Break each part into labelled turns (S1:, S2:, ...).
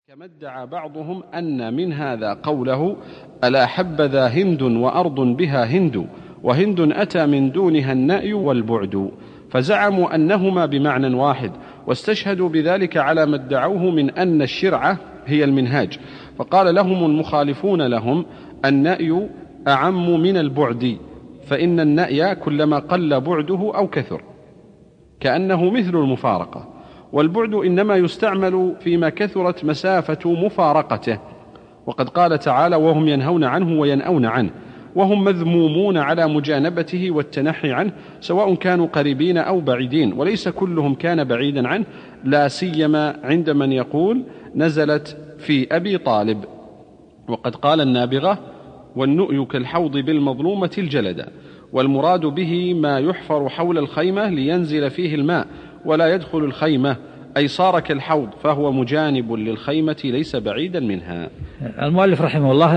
S1: كما ادعى بعضهم أن من هذا قوله ألا حبذا هند وأرض بها هند وهند أتى من دونها النأي والبعد، فزعموا أنهما بمعنى واحد، واستشهدوا بذلك على ما ادعوه من أن الشرعة هي المنهاج، فقال لهم المخالفون لهم النأي أعم من البعد، فإن النأي كلما قل بعده أو كثر كأنه مثل المفارقة، والبعد إنما يستعمل فيما كثرت مسافة مفارقته، وقد قال تعالى وهم ينهون عنه وينأون عنه، وهم مذمومون على مجانبته والتنحي عنه سواء كانوا قريبين أو بعيدين، وليس كلهم كان بعيدا عنه، لا سيما عند من يقول نزلت في أبي طالب. وقد قال النابغة والنؤي كالحوض بالمظلومة الجلد، والمراد به ما يحفر حول الخيمة لينزل فيه الماء ولا يدخل الخيمة، أي صار كالحوض فهو مجانب للخيمة ليس بعيدا منها.
S2: المؤلف رحمه الله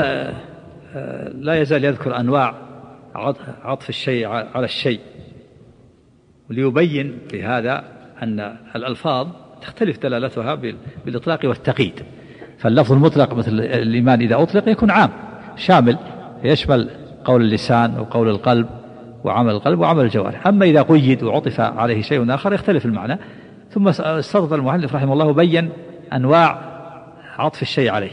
S2: لا يزال يذكر أنواع عطف الشيء على الشيء، وليبين بهذا أن الألفاظ تختلف دلالتها بالإطلاق والتقييد، فاللفظ المطلق مثل الإيمان إذا أطلق يكون عام شامل يشمل قول اللسان وقول القلب وعمل القلب وعمل الجوارح، أما إذا قيد وعطف عليه شيء آخر يختلف المعنى. ثم استطرد المؤلف رحمه الله بين أنواع عطف الشيء عليه،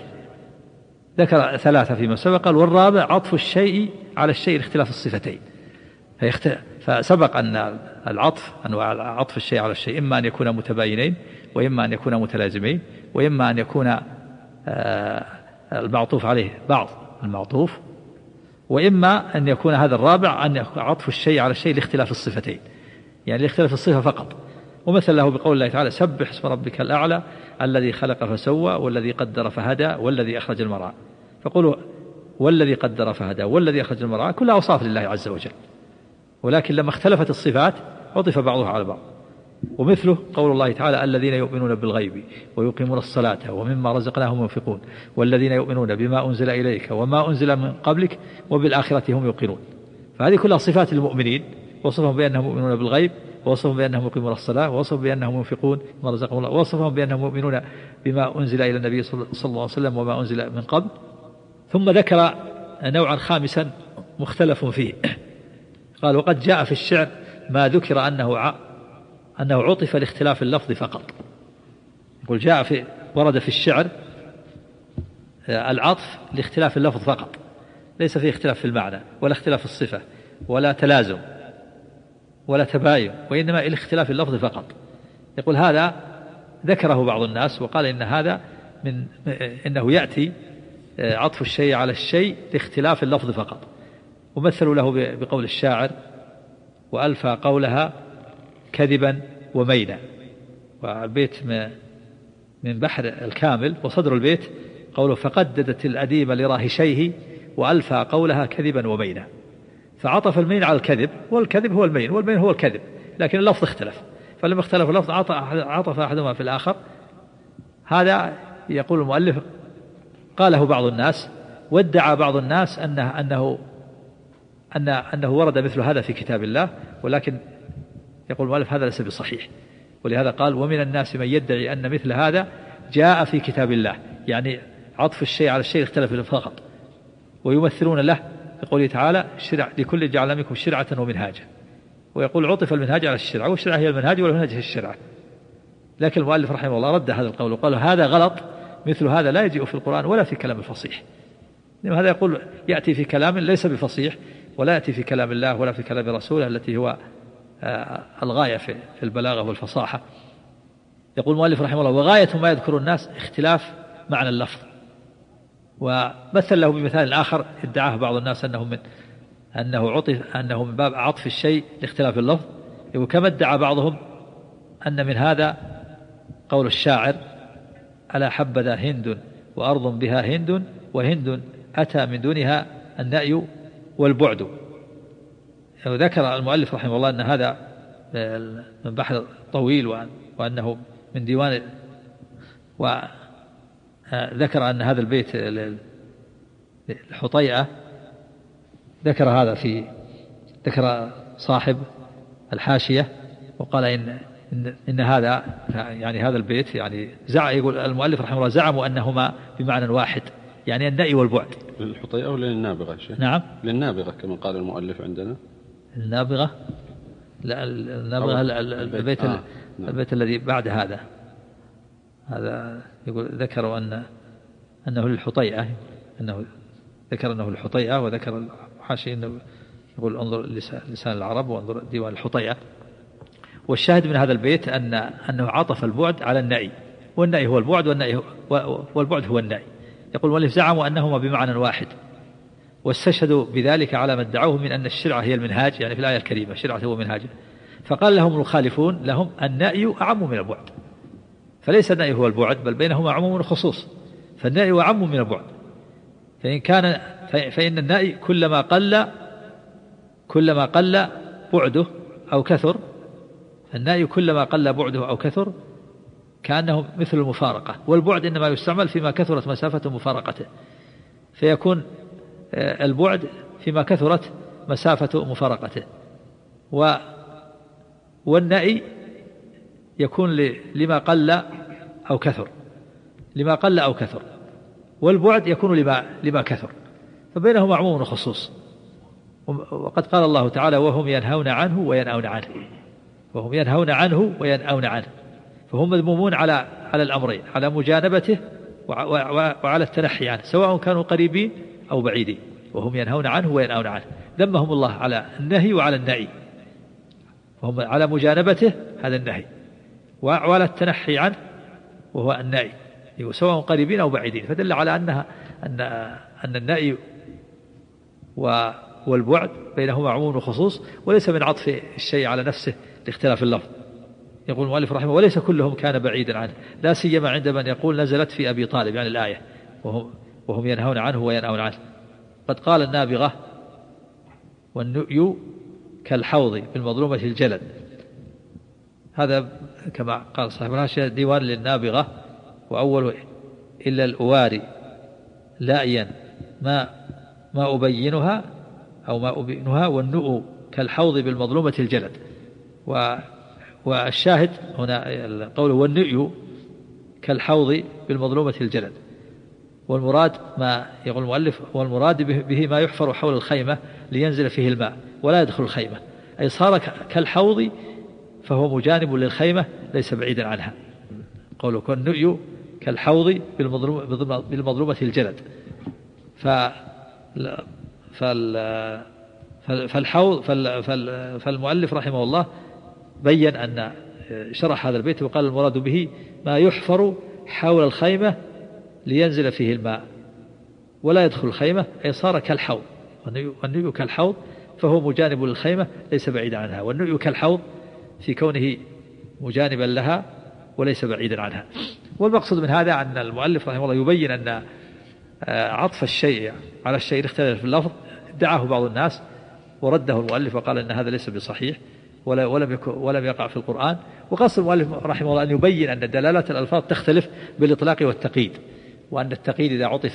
S2: ذكر ثلاثة فيما سبق، والرابع عطف الشيء على الشيء لاختلاف الصفتين. فسبق أن العطف أنواع عطف الشيء على الشيء إما أن يكون متباينين، وإما أن يكون متلازمين، وإما أن يكون المعطوف عليه بعض المعطوف، وإما أن يكون هذا الرابع أن عطف الشيء على الشيء لاختلاف الصفتين، يعني لاختلاف الصفة فقط. ومثل له بقول الله تعالى سبح اسم ربك الأعلى الذي خلق فسوى والذي قدر فهدى والذي أخرج المرعى، فقولوا والذي قدر فهدى والذي أخرج المرعى كلها أوصاف لله عز وجل، ولكن لما اختلفت الصفات عطف بعضها على بعض. ومثله قول الله تعالى الذين يؤمنون بالغيب ويقيمون الصلاة ومما رزقناهم ينفقون والذين يؤمنون بما أنزل إليك وما أنزل من قبلك وبالآخرة هم يوقنون، فهذه كلها صفات المؤمنين، وصفهم بأنهم يؤمنون بالغيب، ووصفهم بأنهم يقيمون الصلاة، ووصفهم بأنهم ينفقون ما رزقهم الله، ووصفهم بأنهم يؤمنون بما أنزل إلى النبي صلى الله عليه وسلم وما أنزل من قبل. ثم ذكر نوعا خامسا مختلف فيه، قال وقد جاء في الشعر ما ذكر أنه عطف لاختلاف اللفظ فقط. يقول ورد في الشعر العطف لاختلاف اللفظ فقط، ليس فيه اختلاف في المعنى ولا اختلاف في الصفة ولا تلازم ولا تباين، وإنما الاختلاف اللفظ فقط. يقول هذا ذكره بعض الناس وقال إن هذا إنه يأتي عطف الشيء على الشيء لاختلاف اللفظ فقط، ومثلوا له بقول الشاعر وألفى قولها كذبا ومينا. والبيت من بحر الكامل، وصدر البيت قوله فقددت الأديم لراهشيه وألفى قولها كذبا ومينا، فعطف المين على الكذب، والكذب هو المين والمين هو الكذب، لكن اللفظ اختلف، فلما اختلف اللفظ عطف أحدهما في الآخر. هذا يقول المؤلف قاله بعض الناس، وادعى بعض الناس أنه ورد مثل هذا في كتاب الله، ولكن يقول المؤلف هذا ليس بصحيح، ولهذا قال ومن الناس من يدعي أن مثل هذا جاء في كتاب الله، يعني عطف الشيء على الشيء اختلف فقط، ويمثلون له يقول تعالى لكل جعل منكم شرعة ومنهاجا، ويقول عطف المنهاج على الشرعة، والشرعة هي المنهاج والمنهاج هي الشرعة. لكن المؤلف رحمه الله رد هذا القول وقال هذا غلط، مثل هذا لا يجيء في القرآن ولا في كلام الفصيح، لأن هذا يقول يأتي في كلام ليس بفصيح، ولا يأتي في كلام الله ولا في كلام رسوله التي هو الغاية في البلاغة والفصاحة. يقول المؤلف رحمه الله وغاية ما يذكر الناس اختلاف معنى اللفظ. ومثل له بمثال آخر ادعاه بعض الناس أنه من باب عطف الشيء لاختلاف اللفظ، وكما ادعى بعضهم أن من هذا قول الشاعر ألا حبذا هند وأرض بها هند وهند أتى من دونها النأي والبعد. وذكر المؤلف رحمه الله أن هذا من بحر طويل، وأنه من ديوان، وذكر أن هذا البيت الحطيئة ذكر صاحب الحاشية، وقال إن هذا يعني هذا البيت يعني يقول المؤلف رحمه الله زعموا أنهما بمعنى واحد، يعني النأي والبعد.
S1: للحطيئة ولا للنابغة شيء؟
S2: نعم
S1: للنابغة كما قال المؤلف عندنا.
S2: النابغة لا، النابغة البيت نعم. البيت الذي بعد هذا يقول ذكروا أنه للحطيئة، أنه ذكر أنه للحطيئة، وذكر حاشي أنه يقول انظر لسان العرب وانظر ديوان الحطيئة. والشاهد من هذا البيت أنه عطف البعد على النأي، والنأي هو البعد والبعد هو النأي. يقول المؤلف زعموا أنهما بمعنى واحد، واستشهدوا بذلك على ما ادعوه من أن الشرعة هي المنهاج، يعني في الآية الكريمة الشرعة هو منهاج. فقال لهم المخالفون لهم النأي أعم من البعد، فليس النأي هو البعد بل بينهما عموم وخصوص، فالنأي أعم من البعد. فإن النأي كلما قل بعده أو كثر، النأي كلما قل بعده أو كثر كأنه مثل المفارقة، والبعد إنما يستعمل فيما كثرت مسافة مفارقته، فيكون البعد فيما كثرت مسافة مفارقته، والنأي يكون لما قل أو كثر، والبعد يكون لما كثر، فبينهما عموم وخصوص. وقد قال الله تعالى وهم ينهون عنه وينأون عنه، فهم مذمومون على الأمرين، على مجانبته وعلى التنحي عنه، سواء كانوا قريبين أو بعيدين. وهم ينهون عنه وينأون عنه، ذمهم الله على النهي وعلى النأي، وهم على مجانبته هذا النهي، وعلى التنحي عنه وهو النأي، سواء قريبين أو بعيدين. فدل على أن النأي والبعد بينهما عموم وخصوص، وليس من عطف الشيء على نفسه لاختلاف اللفظ. يقول المؤلف رحمه وليس كلهم كان بعيدا عنه، لا سيما عند من يقول نزلت في أبي طالب، يعني الآية وهم ينهون عنه وينأون عنه. قد قال النابغة والنؤي كالحوض بالمظلومة الجلد، هذا كما قال صاحب الحاشية ديوان للنابغة، وأول إلا الأواري لائيا ما أبينها أو ما أبينها، والنؤ كالحوض بالمظلومة الجلد. والشاهد هنا قوله والنؤي كالحوض بالمظلومة الجلد، والمراد ما يقول المؤلف والمراد به ما يحفر حول الخيمة لينزل فيه الماء ولا يدخل الخيمة، أي صار كالحوض فهو مجانب للخيمة ليس بعيدا عنها. قوله والنؤي كالحوض بالمظلومة الجلد، فالمؤلف رحمه الله بين أن شرح هذا البيت وقال المراد به ما يحفر حول الخيمة لينزل فيه الماء ولا يدخل الخيمة، أي صار كالحوض. والنؤي كالحوض فهو مجانب للخيمة ليس بعيدا عنها، والنؤي كالحوض في كونه مجانبا لها وليس بعيدا عنها. والمقصود من هذا أن المؤلف رحمه الله يبين أن عطف الشيء على الشيء اختلف في اللفظ ادعاه بعض الناس ورده المؤلف وقال أن هذا ليس بصحيح ولم يقع في القرآن. وقصد المؤلف رحمه الله أن يبين أن دلالات الألفاظ تختلف بالإطلاق والتقييد، وأن التقييد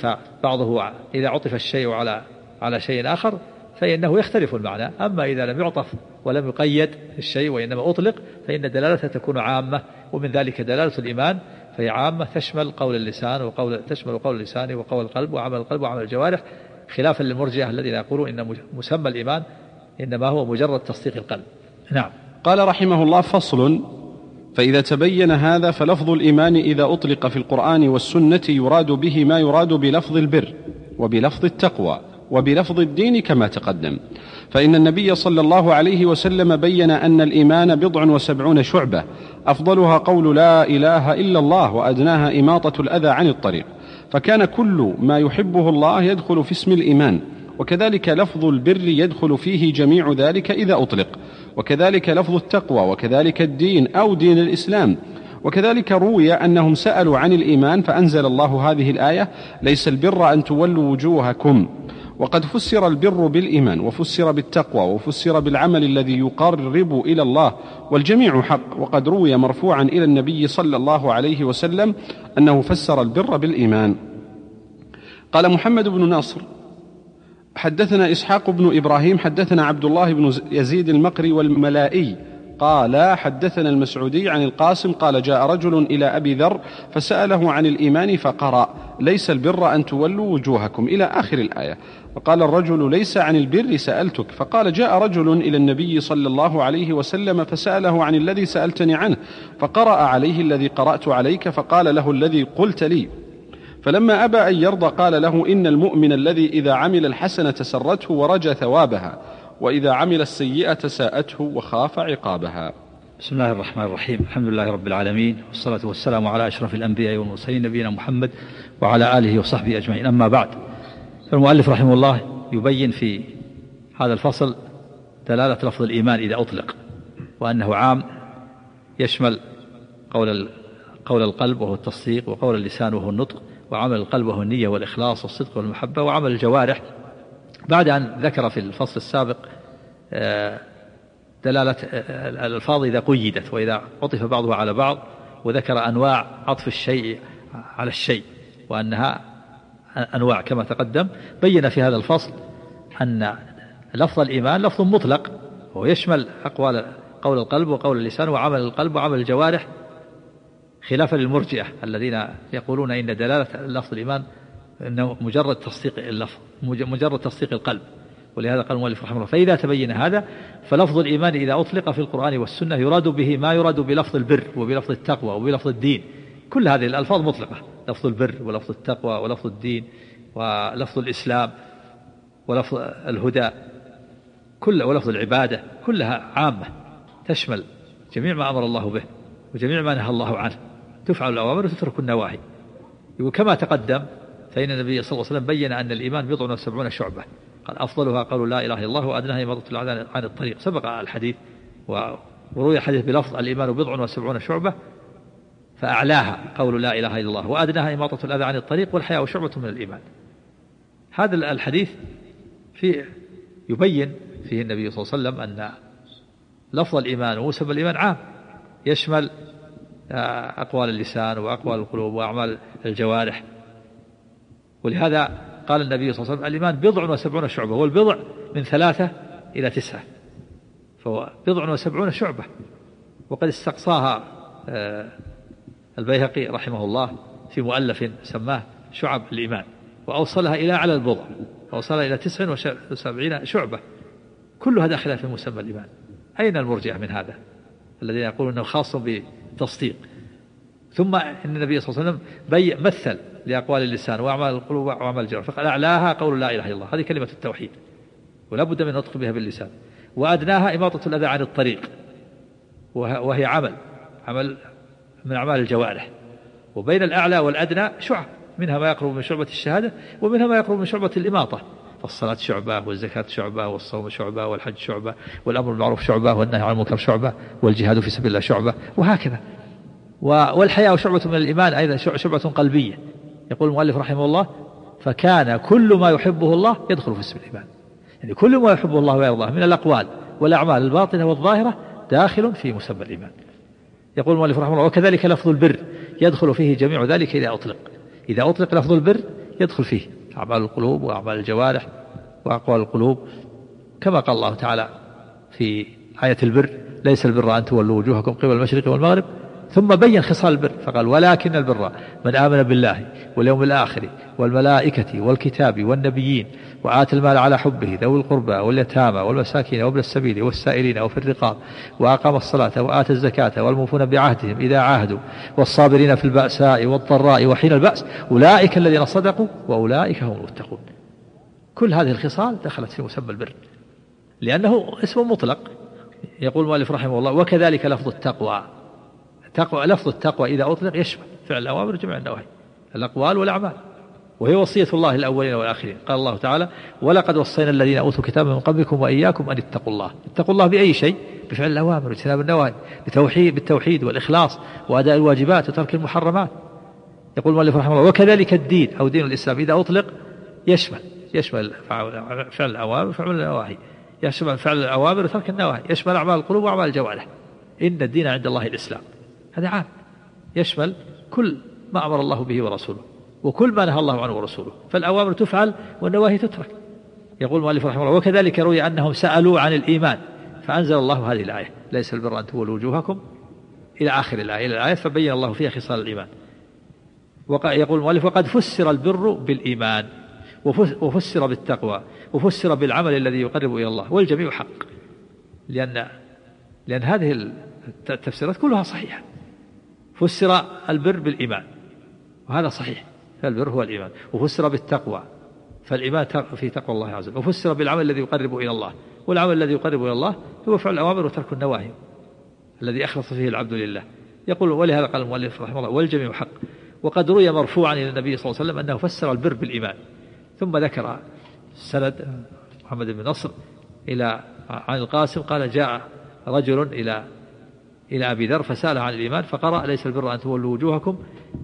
S2: إذا عطف الشيء على شيء آخر فإنه يختلف المعنى، أما إذا لم يعطف ولم يقيد الشيء وإنما أطلق فإن دلالته تكون عامة. ومن ذلك دلالة الإيمان فهي عامة تشمل قول اللسان تشمل قول اللسان وقول القلب وعمل القلب وعمل الجوارح، خلافا للمرجئة الذين يقولون إن مسمى الإيمان إنما هو مجرد تصديق القلب. نعم.
S1: قال رحمه الله فصل: فإذا تبين هذا فلفظ الإيمان إذا أطلق في القرآن والسنة يراد به ما يراد بلفظ البر وبلفظ التقوى وبلفظ الدين كما تقدم، فإن النبي صلى الله عليه وسلم بين أن الإيمان 70 شعبة، أفضلها قول لا إله إلا الله وأدناها إماطة الأذى عن الطريق، فكان كل ما يحبه الله يدخل في اسم الإيمان، وكذلك لفظ البر يدخل فيه جميع ذلك إذا أطلق، وكذلك لفظ التقوى، وكذلك الدين أو دين الإسلام. وكذلك روي أنهم سألوا عن الإيمان فأنزل الله هذه الآية: ليس البر أن تولوا وجوهكم. وقد فسر البر بالإيمان وفسر بالتقوى وفسر بالعمل الذي يقرب إلى الله، والجميع حق. وقد روي مرفوعا إلى النبي صلى الله عليه وسلم أنه فسر البر بالإيمان. قال محمد بن ناصر: حدثنا إسحاق بن إبراهيم حدثنا عبد الله بن يزيد المقري والملائي قال حدثنا المسعودي عن القاسم قال جاء رجل إلى أبي ذر فسأله عن الإيمان فقرأ ليس البر أن تولوا وجوهكم إلى آخر الآية. فقال الرجل ليس عن البر سألتك. فقال جاء رجل إلى النبي صلى الله عليه وسلم فسأله عن الذي سألتني عنه فقرأ عليه الذي قرأت عليك فقال له الذي قلت لي. فلما أبى أن يرضى قال له إن المؤمن الذي إذا عمل الحسنة سرته ورجى ثوابها وإذا عمل السيئة ساءته وخاف عقابها.
S2: بسم الله الرحمن الرحيم. الحمد لله رب العالمين والصلاة والسلام على أشرف الأنبياء والمرسلين نبينا محمد وعلى آله وصحبه أجمعين. أما بعد، فالمؤلف رحمه الله يبين في هذا الفصل دلالة لفظ الإيمان إذا أطلق، وأنه عام يشمل قول القلب وهو التصديق، وقول اللسان وهو النطق، وعمل القلب وهو النية والإخلاص والصدق والمحبة، وعمل الجوارح. بعد أن ذكر في الفصل السابق دلالة الألفاظ إذا قيدت وإذا عطف بعضها على بعض، وذكر أنواع عطف الشيء على الشيء وأنها أنواع كما تقدم، بين في هذا الفصل أن لفظ الإيمان لفظ مطلق، وهو يشمل قول القلب وقول اللسان وعمل القلب وعمل الجوارح، خلافا للمرجئة الذين يقولون إن دلالة لفظ الإيمان إنه مجرد تصديق اللفظ، مجرد تصديق القلب. ولهذا قال المؤلف رحمه الله فإذا تبين هذا فلفظ الإيمان إذا أطلق في القرآن والسنة يراد به ما يراد بلفظ البر وبلفظ التقوى وبلفظ الدين. كل هذه الألفاظ مطلقة، لفظ البر ولفظ التقوى ولفظ الدين ولفظ الإسلام ولفظ الهدى ولفظ العبادة، كلها عامة تشمل جميع ما أمر الله به وجميع ما نهى الله عنه، تفعل الأوامر وتترك النواهي. وكما تقدم فإن النبي صلى الله عليه وسلم بين أن الإيمان 70 شعبة، قال أفضلها قول لا إله إلا الله وأدناها إماطة الأذى عن الطريق. سبق الحديث وروي الحديث بلفظ الإيمان 70 شعبة، فأعلاها قول لا إله إلا الله وأدناها إماطة الأذى عن الطريق والحياء شعبة من الإيمان. هذا الحديث يبين فيه النبي صلى الله عليه وسلم أن لفظ الإيمان ومسمى الإيمان عام، يشمل أقوال اللسان وأقوال القلوب وأعمال الجوارح. ولهذا قال النبي صلى الله عليه وسلم الإيمان 70 شعبة، والبضع من 3 إلى 9، فهو 70 شعبة. وقد استقصاها البيهقي رحمه الله في مؤلف سماه شعب الإيمان، وأوصلها إلى أعلى البضع، أوصلها إلى 79 شعبة، كلها داخلة في مسمى الإيمان. أين المرجئة من هذا الذين يقولون أنه خاص بتصديق؟ ثم إن النبي صلى الله عليه وسلم مثل لأقوال اللسان وأعمال القلوب وأعمال الجوارح، فقال أعلاها قول لا إله إلا الله، هذه كلمة التوحيد ولا بد من نطق بها باللسان، وأدناها إماطة الأذى عن الطريق، وهي عمل من أعمال الجوارح. وبين الأعلى والأدنى شعب، منها ما يقرب من شعبة الشهادة ومنها ما يقرب من شعبة الإماطة، فالصلاة شعبة والزكاة شعبة والصوم شعبة والحج شعبة والأمر بالمعروف شعبة والنهي عن المنكر شعبة والجهاد في سبيل الله شعبة، وهكذا. والحياء شعبة من الإيمان أيضا، شعبة قلبية. يقول المؤلف رحمه الله فكان كل ما يحبه الله يدخل في اسم الإيمان، يعني كل ما يحبه الله ويرضاه من الأقوال والأعمال الباطنة والظاهرة داخل في مسمى الإيمان. يقول المؤلف رحمه الله وكذلك لفظ البر يدخل فيه جميع ذلك إذا أطلق لفظ البر يدخل فيه أعمال القلوب وأعمال الجوارح وأقوال القلوب، كما قال الله تعالى في آية البر ليس البر أن تولوا وجوهكم قبل المشرق والمغرب، ثم بين خصال البر فقال ولكن البر من آمن بالله واليوم الآخر والملائكة والكتاب والنبيين وآتى المال على حبه ذوي القربى واليتامى والمساكين وابن السبيل والسائلين وفي الرقاب وأقام الصلاة وآتى الزكاة والموفون بعهدهم إذا عاهدوا والصابرين في البأساء والضراء وحين البأس أولئك الذين صدقوا وأولئك هم المتقون. كل هذه الخصال دخلت في مسمى البر لأنه اسم مطلق. يقول المؤلف رحمه الله وكذلك لفظ التقوى. لفظ التقوى إذا أطلق يشمل فعل الأوامر جميع النواهي، الأقوال والأعمال، وهي وصية الله الأولين والآخرين. قال الله تعالى ولقد وصينا الذين أوتوا الكتاب من قبلكم وإياكم أن اتقوا الله. اتقوا الله بأي شيء؟ بفعل الأوامر واجتناب النواهي، بالتوحيد والإخلاص وأداء الواجبات وترك المحرمات. يقول المؤلف رحمه الله وكذلك الدين أو دين الإسلام إذا أطلق يشمل فعل الأوامر وفعل النواهي، يشمل فعل الأوامر وترك النواهي، يشمل أعمال القلوب وأعمال الجوارح. إن الدين عند الله الإسلام، هذا عام يشمل كل ما أمر الله به ورسوله وكل ما نهى الله عنه ورسوله، فالأوامر تفعل والنواهي تترك. يقول المؤلف رحمه الله وكذلك روي أنهم سألوا عن الإيمان فأنزل الله هذه الآية ليس البر أن تولوا وجوهكم إلى آخر الآية، إلى الآية فبين الله فيها خصال الإيمان. يقول المؤلف وقد فسر البر بالإيمان وفسر بالتقوى وفسر بالعمل الذي يقرب إلى الله، والجميع حق، لأن هذه التفسيرات كلها صحيحة. فسر البر بالإيمان وهذا صحيح، فالبر هو الإيمان، وفسر بالتقوى فالإيمان في تقوى الله عز وجل، وفسر بالعمل الذي يقرب إلى الله، والعمل الذي يقرب إلى الله هو فعل الأوامر وترك النواهي الذي أخلص فيه العبد لله. يقول ولهذا قال المؤلف رحمه الله والجميع حق. وقد روي مرفوعا إلى النبي صلى الله عليه وسلم أنه فسر البر بالإيمان، ثم ذكر السند محمد بن نصر عن القاسم قال جاء رجل إلى أبي ذر فسأله عن الإيمان فقرأ ليس البر أن تولوا وجوهكم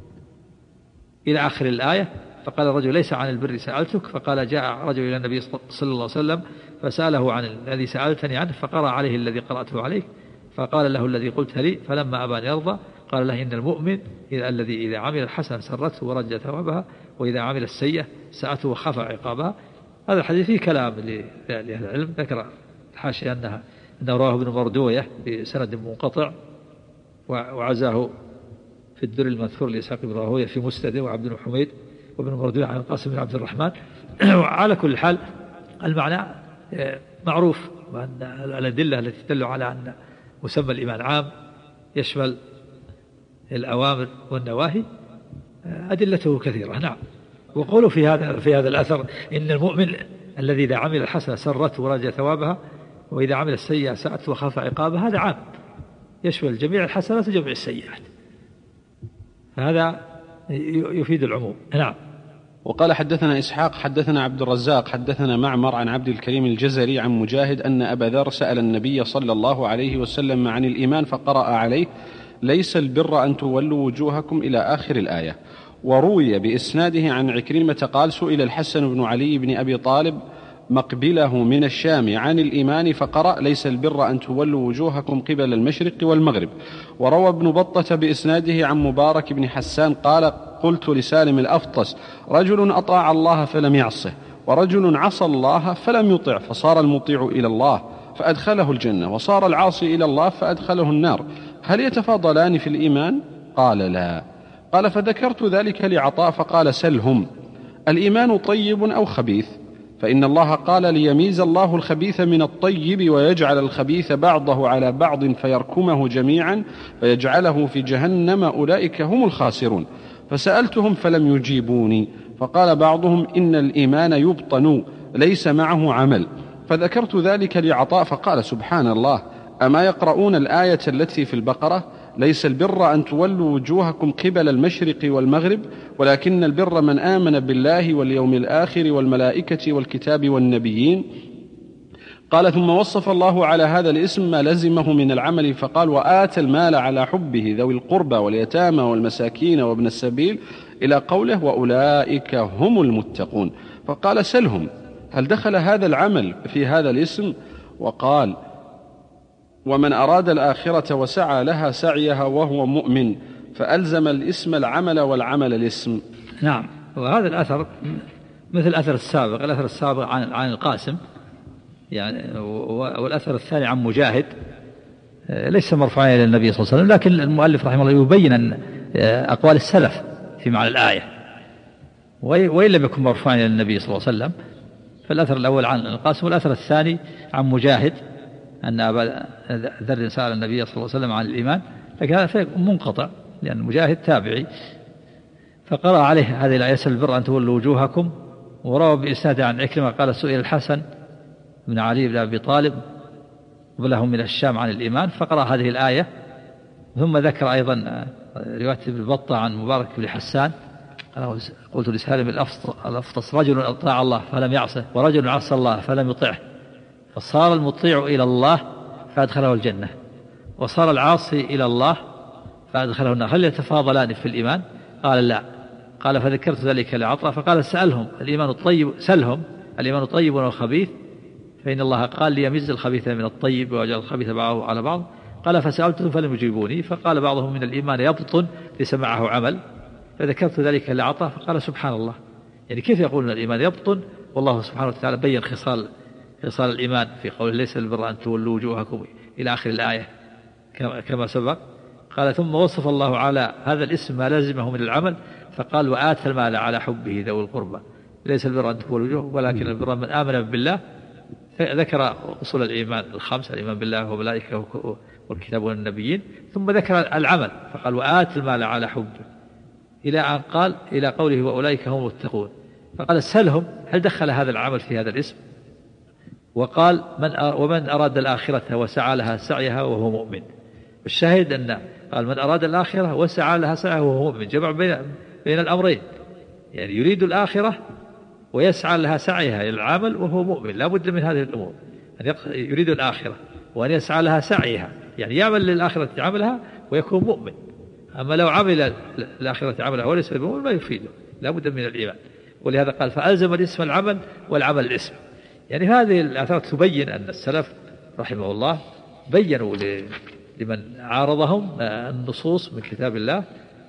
S2: إلى آخر الآية، فقال الرجل ليس عن البر سألتك، فقال جاء رجل إلى النبي صلى الله عليه وسلم فسأله عن الذي سألتني عنه فقرأ عليه الذي قرأته عليه، فقال له الذي قلت لي، فلما أبى أن يرضى قال له إن المؤمن الذي إذا عمل الحسنة سرته ورجى ثوابها وإذا عمل السيئة سأته وخاف عقابها. هذا الحديث فيه كلام لأهل العلم، ذكر الحاشية أنه رواه ابن مردوية بسند منقطع وعزاه في الدر المذكور لإسحاق بن راهويه في مسنده وعبد بن حميد وابن مردوية عن القاسم بن عبد الرحمن. وعلى كل حال المعنى معروف، وأن الأدلة التي تدل على أن مسمى الإيمان عام يشمل الأوامر والنواهي أدلته كثيرة. نعم. وقولوا في هذا الأثر إن المؤمن الذي إذا عمل الحسنة سرته ورجى ثوابها وإذا عمل السيئة سأته وخاف عقابها، هذا عام يشمل جميع الحسنات وجميع السيئات، فهذا يفيد العموم. نعم.
S1: وقال حدثنا إسحاق حدثنا عبد الرزاق حدثنا معمر عن عبد الكريم الجزري عن مجاهد أن أبا ذر سأل النبي صلى الله عليه وسلم عن الإيمان فقرأ عليه ليس البر أن تولوا وجوهكم إلى آخر الآية. وروي بإسناده عن عكرمة قال سئل الحسن بن علي بن أبي طالب مقبله من الشام عن الإيمان فقرأ ليس البر أن تولوا وجوهكم قبل المشرق والمغرب. وروى ابن بطة بإسناده عن مبارك بن حسان قال قلت لسالم الأفطس رجل أطاع الله فلم يعصه ورجل عصى الله فلم يطع، فصار المطيع إلى الله فأدخله الجنة وصار العاصي إلى الله فأدخله النار، هل يتفاضلان في الإيمان؟ قال لا. قال فذكرت ذلك لعطاء فقال سلهم الإيمان طيب أو خبيث؟ فإن الله قال ليميز الله الخبيث من الطيب ويجعل الخبيث بعضه على بعض فيركمه جميعا فيجعله في جهنم أولئك هم الخاسرون. فسألتهم فلم يجيبوني، فقال بعضهم إن الإيمان يبطن ليس معه عمل، فذكرت ذلك لعطاء فقال سبحان الله أما يقرؤون الآية التي في البقرة ليس البر أن تولوا وجوهكم قبل المشرق والمغرب ولكن البر من آمن بالله واليوم الآخر والملائكة والكتاب والنبيين. قال ثم وصف الله على هذا الاسم ما لزمه من العمل فقال وآتى المال على حبه ذوي القربى واليتامى والمساكين وابن السبيل إلى قوله وأولئك هم المتقون. فقال سلهم هل دخل هذا العمل في هذا الاسم؟ وقال ومن أراد الآخرة وسعى لها سعيها وهو مؤمن، فألزم الاسم العمل والعمل الاسم.
S2: نعم. وهذا الأثر مثل الأثر السابق عن القاسم يعني، والأثر الثاني عن مجاهد ليس مرفوعا إلى النبي صلى الله عليه وسلم، لكن المؤلف رحمه الله يبين أن أقوال السلف في معنى الآية، وإن لم يكن مرفوعا إلى النبي صلى الله عليه وسلم. فالأثر الأول عن القاسم والأثر الثاني عن مجاهد أن أبا ذر سأل النبي صلى الله عليه وسلم عن الإيمان، لكن هذا منقطع لأن مجاهد تابعي. فقرأ عليه هذه الآية ليس البر أن تولوا وجوهكم. وروى بإسناد عن عكرمة قال سئل الحسن بن علي بن أبي طالب قبله من الشام عن الإيمان فقرأ هذه الآية. ثم ذكر أيضا رواية ابن بطة عن مبارك بن حسان قلت لسالم الأفطس رجل أطاع الله فلم يعصه ورجل عصى الله فلم يطعه، فصار المطيع إلى الله فأدخله الجنة وصار العاصي إلى الله فأدخله النار، هل يتفاضلان في الإيمان؟ قال لا. قال فذكرت ذلك لعطاء فقال سألهم الإيمان الطيب سلهم الإيمان طيب وخبيث؟ فإن الله قال ليميز الخبيث من الطيب ويجعل الخبيث بعضه على بعض. قال فسألتهم فلم يجيبوني، فقال بعضهم من الإيمان يبطن ليس معه عمل، فذكرت ذلك لعطاء فقال سبحان الله، يعني كيف يقولون الإيمان يبطن والله سبحانه وتعالى بين خصال خصال الإيمان في قول ليس البر أن تولوا وجوهكم إلى آخر الآية كما سبق. قال ثم وصف الله على هذا الاسم ما لازمه من العمل فقال وآتى المال على حبه ذوي القربى ليس البر أن تولوا وجوهكم ولكن البر من آمن بالله. ذكر أصول الإيمان الخمس الإيمان بالله وملائكته والكتاب والنبيين ثم ذكر العمل فقال وآتى المال على حبه إلى أن قال إلى قوله وأولئك هم المتقون فقال سلهم هل دخل هذا العمل في هذا الاسم. وقال ومن أراد الآخرة وسعى لها سعيها وهو مؤمن. الشاهد أن قال من أراد الآخرة وسعى لها سعيها وهو مؤمن جمع بين الأمرين يعني يريد الآخرة ويسعى لها سعيها إلى العمل وهو مؤمن لا بد من هذه الأمور أن يريد الآخرة وأن يسعى لها سعيها يعني يعمل للآخرة عملها ويكون مؤمن. أما لو عمل الآخرة عملها وليس بمؤمن ما يفيده لا بد من الإيمان. ولهذا قال فألزم الاسم العمل والعمل الاسم. يعني هذه الآثار تبين أن السلف رحمه الله بيّنوا لمن عارضهم النصوص من كتاب الله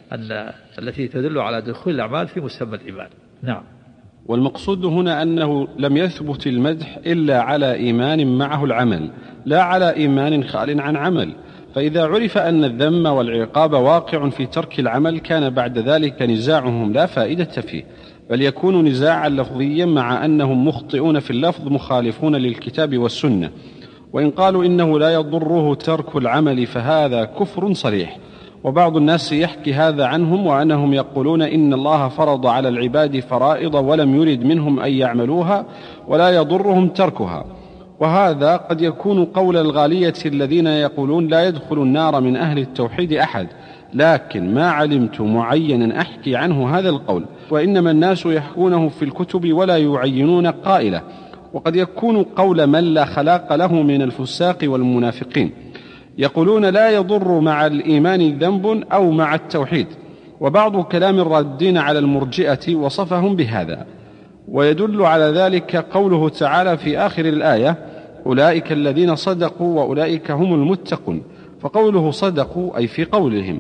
S2: التي تدل على دخول الأعمال في مسمى الإيمان. نعم.
S1: والمقصود هنا أنه لم يثبت المدح إلا على إيمان معه العمل لا على إيمان خال عن عمل. فإذا عرف أن الذم والعقاب واقع في ترك العمل كان بعد ذلك نزاعهم لا فائدة فيه بل يكون نزاعا لفظيا مع أنهم مخطئون في اللفظ مخالفون للكتاب والسنة. وإن قالوا إنه لا يضره ترك العمل فهذا كفر صريح. وبعض الناس يحكي هذا عنهم وأنهم يقولون إن الله فرض على العباد فرائض ولم يرد منهم أن يعملوها ولا يضرهم تركها. وهذا قد يكون قول الغالية الذين يقولون لا يدخل النار من أهل التوحيد أحد لكن ما علمت معينا أحكي عنه هذا القول وإنما الناس يحكونه في الكتب ولا يعينون قائله. وقد يكون قول من لا خلاق له من الفساق والمنافقين يقولون لا يضر مع الإيمان ذنب أو مع التوحيد. وبعض كلام الرادين على المرجئة وصفهم بهذا. ويدل على ذلك قوله تعالى في آخر الآية أولئك الذين صدقوا وأولئك هم المتقون. فقوله صدقوا أي في قولهم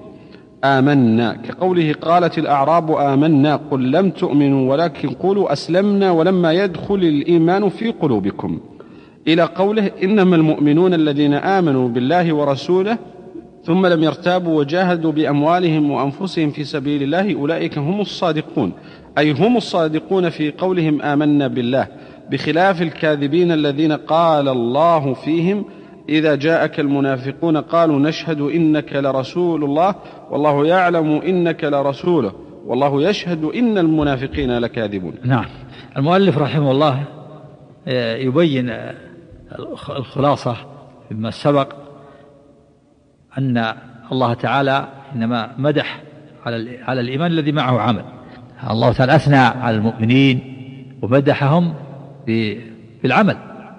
S1: آمنا كقوله قالت الأعراب آمنا قل لم تؤمنوا ولكن قولوا أسلمنا ولما يدخل الإيمان في قلوبكم إلى قوله إنما المؤمنون الذين آمنوا بالله ورسوله ثم لم يرتابوا وجاهدوا بأموالهم وأنفسهم في سبيل الله أولئك هم الصادقون أي هم الصادقون في قولهم آمنا بالله بخلاف الكاذبين الذين قال الله فيهم إذا جاءك المنافقون قالوا نشهد إنك لرسول الله والله يعلم إنك لرسوله والله يشهد إن المنافقين لكاذبون.
S2: نعم. المؤلف رحمه الله يبين الخلاصة مما سبق أن الله تعالى إنما مدح على الإيمان الذي معه عمل. الله تعالى أثنى على المؤمنين ومدحهم بالعمل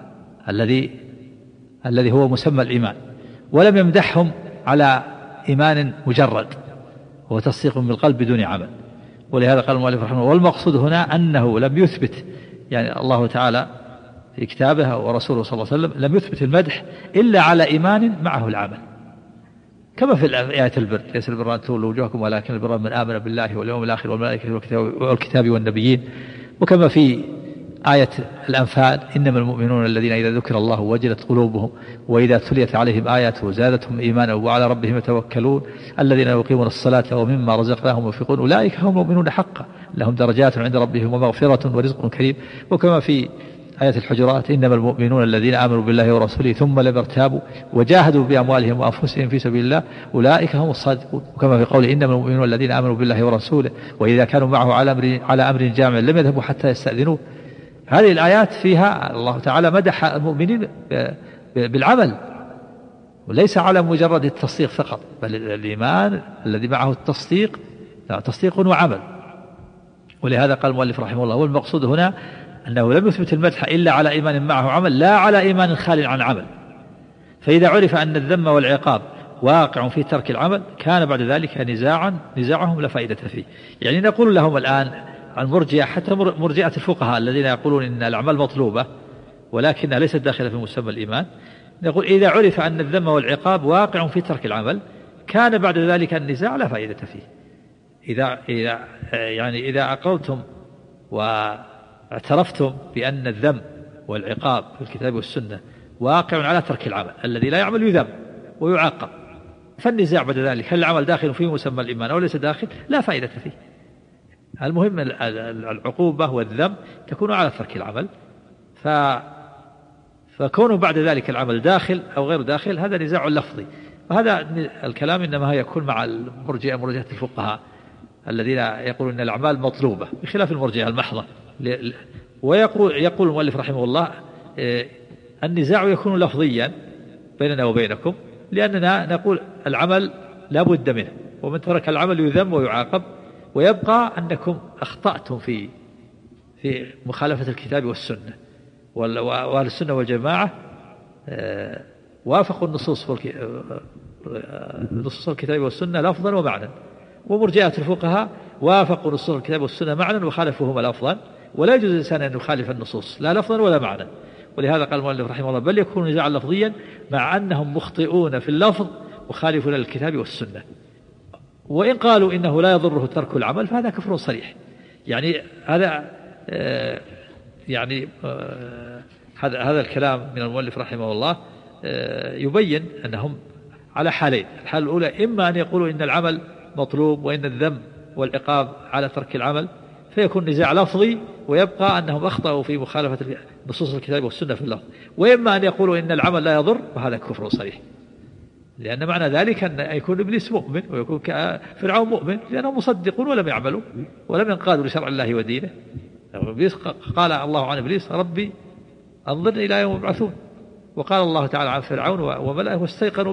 S2: الذي هو مسمى الإيمان ولم يمدحهم على إيمان مجرد هو تصديق بالقلب بدون عمل. ولهذا قال المؤلف رحمه الله والمقصود هنا أنه لم يثبت يعني الله تعالى في كتابه ورسوله صلى الله عليه وسلم لم يثبت المدح إلا على إيمان معه العمل كما في آية البر ليس البر أن تولوا وجوهكم ولكن البر من آمن بالله واليوم الآخر والملائكة والكتاب والنبيين. وكما في آية الأنفال إنما المؤمنون الذين إذا ذكر الله وجلت قلوبهم وإذا تليت عليهم آياته زادتهم إيمانا وعلى ربهم يتوكلون الذين يقيمون الصلاة ومما رزقناهم ينفقون أولئك هم المؤمنون حقا لهم درجات عند ربهم ومغفرة ورزق كريم. وكما في آية الحجرات إنما المؤمنون الذين آمنوا بالله ورسوله ثم لم يرتابوا وجاهدوا بأموالهم وأنفسهم في سبيل الله أولئك هم الصادقون. وكما في قوله إنما المؤمنون الذين آمنوا بالله ورسوله وإذا كانوا معه على أمر جامع لم يذهبوا حتى يستأذنوه. هذه الآيات فيها الله تعالى مدح المؤمنين بالعمل وليس على مجرد التصديق فقط بل الإيمان الذي معه التصديق تصديق وعمل. ولهذا قال المؤلف رحمه الله والمقصود هنا أنه لم يثبت المدح إلا على إيمان معه عمل لا على إيمان خال عن عمل. فإذا عرف أن الذم والعقاب واقع في ترك العمل كان بعد ذلك نزاعهم لا فائدة فيه. يعني نقول لهم الآن عن مرجئة حتى مرجئة الفقهاء الذين يقولون إن الأعمال مطلوبة ولكنها ليست داخلة في مسمى الإيمان نقول إذا عرف أن الذم والعقاب واقع في ترك العمل كان بعد ذلك النزاع لا فائدة فيه. إذا أقررتم واعترفتم بأن الذم والعقاب في الكتاب والسنة واقع على ترك العمل، الذي لا يعمل يذم ويعاقب. فالنزاع بعد ذلك هل العمل داخل فيه مسمى الإيمان أو ليس داخل لا فائدة فيه. المهم العقوبة والذم تكون على ترك العمل، فكونه بعد ذلك العمل داخل أو غير داخل هذا نزاع لفظي. وهذا الكلام إنما يكون مع مرجئة الفقهاء الذين يقولون أن الأعمال مطلوبة بخلاف المرجئة المحضة. ويقول المؤلف رحمه الله النزاع يكون لفظيا بيننا وبينكم، لأننا نقول العمل لا بد منه، ومن ترك العمل يذم ويعاقب، ويبقى أنكم أخطأتم في مخالفة الكتاب والسنة. وأهل السنة والجماعة وافقوا نصوص الكتاب والسنة لفظا ومعنى، ومرجئة الفقهاء وافقوا نصوص الكتاب والسنة معنى وخالفوهما لفظا، ولا يجوز الإنسان أن يخالف النصوص لا لفظا ولا معنى. ولهذا قال المؤلف رحمه الله بل يكون نزاعا لفظيا مع أنهم مخطئون في اللفظ مخالفون للكتاب والسنة. وإن قالوا إنه لا يضره ترك العمل فهذا كفر صريح. يعني هذا الكلام من المؤلف رحمه الله يبين أنهم على حالين. الحالة الأولى إما أن يقولوا إن العمل مطلوب وإن الذم والعقاب على ترك العمل، فيكون نزاع لفظي ويبقى أنهم أخطأوا في مخالفة نصوص الكتاب والسنة في اللفظ، وإما أن يقولوا إن العمل لا يضر، وهذا كفر صريح. لأن معنى ذلك أن يكون إبليس مؤمن ويكون فرعون مؤمن، لأنهم مصدقون ولم يعملوا ولم ينقادوا لشرع الله ودينه. إبليس قال الله عن إبليس ربي أنظرني إلى يوم يبعثون، وقال الله تعالى عن فرعون وملأه واستيقنوا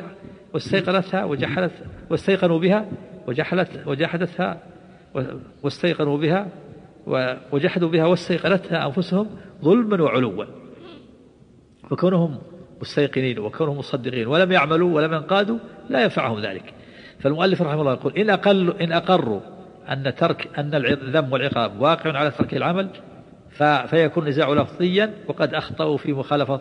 S2: بها وجحدتها واستيقنوا بها وجحدوا بها واستيقنتها أنفسهم ظلما وعلوا. فكونهم مستيقنين وكونهم مصدقين ولم يعملوا ولم ينقادوا لا ينفعهم ذلك. فالمؤلف رحمه الله يقول إن أقروا أن الذم والعقاب واقع على ترك العمل فيكون نزاع لفظيا وقد أخطأوا في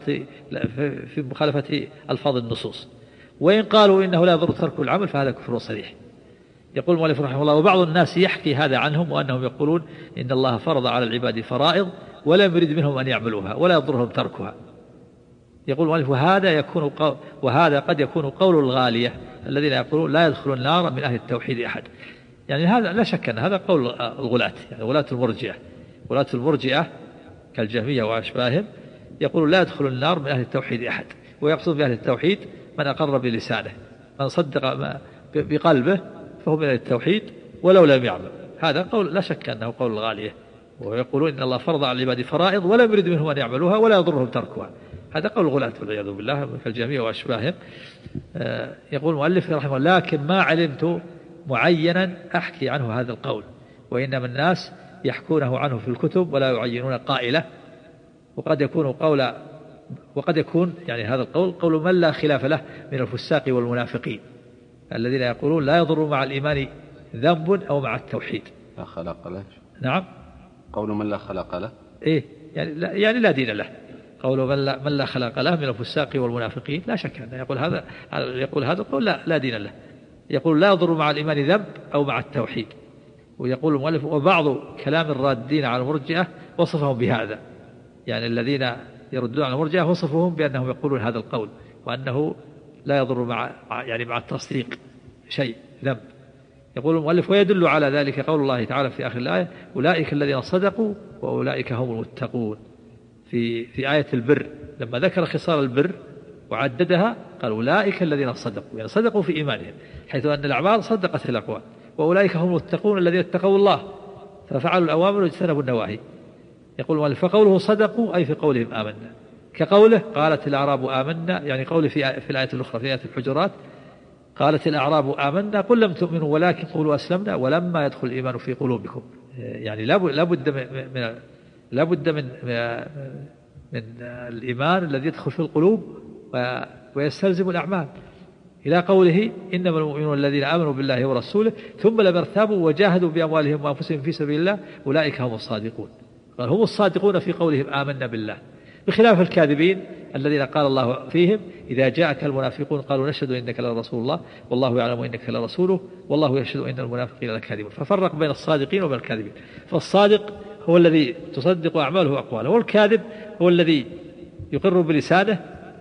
S2: مخالفة ألفاظ النصوص. وإن قالوا إنه لا يضر ترك العمل فهذا كفر صريح. يقول المؤلف رحمه الله وبعض الناس يحكي هذا عنهم وأنهم يقولون إن الله فرض على العباد فرائض ولم يرد منهم أن يعملوها ولا يضرهم تركها. يقول المؤلف وهذا قد يكون قول الغالية الذين يقولون لا يدخل النار من أهل التوحيد أحد. يعني هذا لا شك أن هذا قول الغلاة، يعني غلاة المرجئة كالجهمية وأشباههم يقولون لا يدخل النار من أهل التوحيد أحد، ويقصد بأهل التوحيد من أقر بلسانه، من صدق بقلبه فهو من التوحيد ولو لم يعمل. هذا قول لا شك أنه قول الغالية، ويقولون إن الله فرض على العباد فرائض ولم يرد منهم أن يعملوها ولا يضرهم تركها. هذا قول الغلاة والعياذ بالله كالجهمية وأشباههم. يقول المؤلف رحمه الله لكن ما علمت معينا أحكي عنه هذا القول، وإنما الناس يحكونه عنه في الكتب ولا يعينون قائله. وقد يكون يعني هذا القول قول من لا خلاف له من الفساق والمنافقين الذين يقولون لا يضر مع الإيمان ذنب أو مع التوحيد.
S1: لا خلق له. نعم
S2: قول من لا خلق له يعني لا دين له. قول من لا خلق له من الفساق والمنافقين لا شك أنه يقول هذا القول لا دين له. يقول لا يضر مع الإيمان ذنب أو مع التوحيد. ويقول المؤلف وبعض كلام الرادين على المرجئة وصفهم بهذا، يعني الذين يردون على المرجئة وصفهم بأنهم يقولون هذا القول وأنه لا يضر مع التصديق شيء ذنب. يقول المؤلف ويدل على ذلك قول الله تعالى في آخر الآية أولئك الذين صدقوا وأولئك هم المتقون. في آية البر لما ذكر خصال البر وعددها قال أولئك الذين صدقوا، يعني صدقوا في إيمانهم، حيث أن الأعمال صدقت الأقوال. وأولئك هم المتقون الذين اتقوا الله ففعلوا الأوامر واجتنبوا النواهي. يقول المؤلف فقوله صدقوا أي في قولهم آمنا، كقوله قالت الأعراب آمنا، يعني قوله في الآية الأخرى في آية الحجرات قالت الأعراب آمنا قل لم تؤمنوا ولكن قولوا أسلمنا ولما يدخل الإيمان في قلوبكم. يعني لا بد من الإيمان الذي يدخل في القلوب ويستلزم الأعمال، إلى قوله إنما المؤمنون الذين آمنوا بالله ورسوله ثم لم يرتابوا وجاهدوا بأموالهم وأنفسهم في سبيل الله أولئك هم الصادقون. قال هم الصادقون في قولهم آمنا بالله، بخلاف الكاذبين الذين قال الله فيهم إذا جاءك المنافقون قالوا نشهد إنك لرسول الله والله يعلم إنك لرسوله والله يشهد إن المنافقين لكاذبون. ففرق بين الصادقين وبين الكاذبين. فالصادق هو الذي تصدق أعماله وأقواله، والكاذب هو الذي يقر بلسانه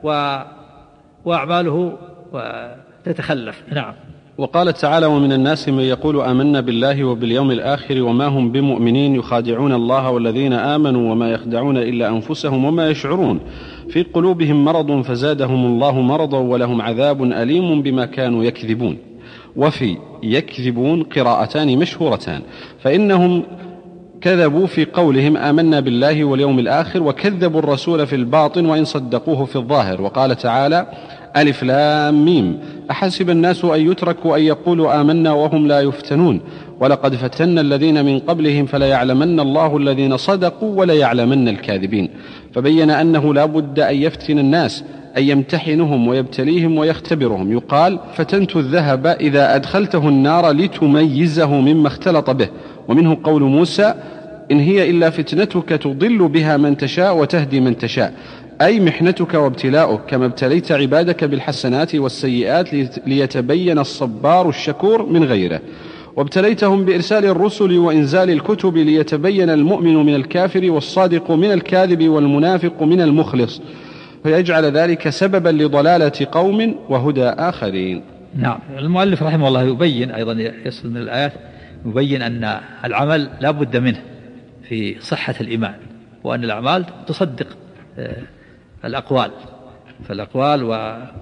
S2: وأعماله تتخلف. نعم.
S1: وقال تعالى: ومن الناس من يقول آمنا بالله وباليوم الآخر وما هم بمؤمنين يخادعون الله والذين آمنوا وما يخدعون إلا أنفسهم وما يشعرون في قلوبهم مرض فزادهم الله مرضا ولهم عذاب أليم بما كانوا يكذبون. وفي يكذبون قراءتان مشهورتان، فإنهم كذبوا في قولهم آمنا بالله واليوم الآخر، وكذبوا الرسول في الباطن وإن صدقوه في الظاهر. وقال تعالى: ألف لام ميم أحسب الناس أن يتركوا أن يقولوا آمنا وهم لا يفتنون ولقد فتنا الذين من قبلهم فليعلمن الله الذين صدقوا وليعلمن الكاذبين. فبين أنه لا بد أن يفتن الناس، أن يمتحنهم ويبتليهم ويختبرهم. يقال: فتنت الذهب إذا أدخلته النار لتميزه مما اختلط به. ومنه قول موسى: إن هي إلا فتنتك تضل بها من تشاء وتهدي من تشاء، أي محنتك وابتلاؤك، كما ابتليت عبادك بالحسنات والسيئات ليتبين الصبار الشكور من غيره، وابتليتهم بإرسال الرسل وإنزال الكتب ليتبين المؤمن من الكافر والصادق من الكاذب والمنافق من المخلص، فيجعل ذلك سببا لضلالة قوم وهدى آخرين.
S2: نعم. المؤلف رحمه الله يبين أيضا، يصل من الآيات يبين أن العمل لا بد منه في صحة الإيمان، وأن الأعمال تصدق الأقوال، فالأقوال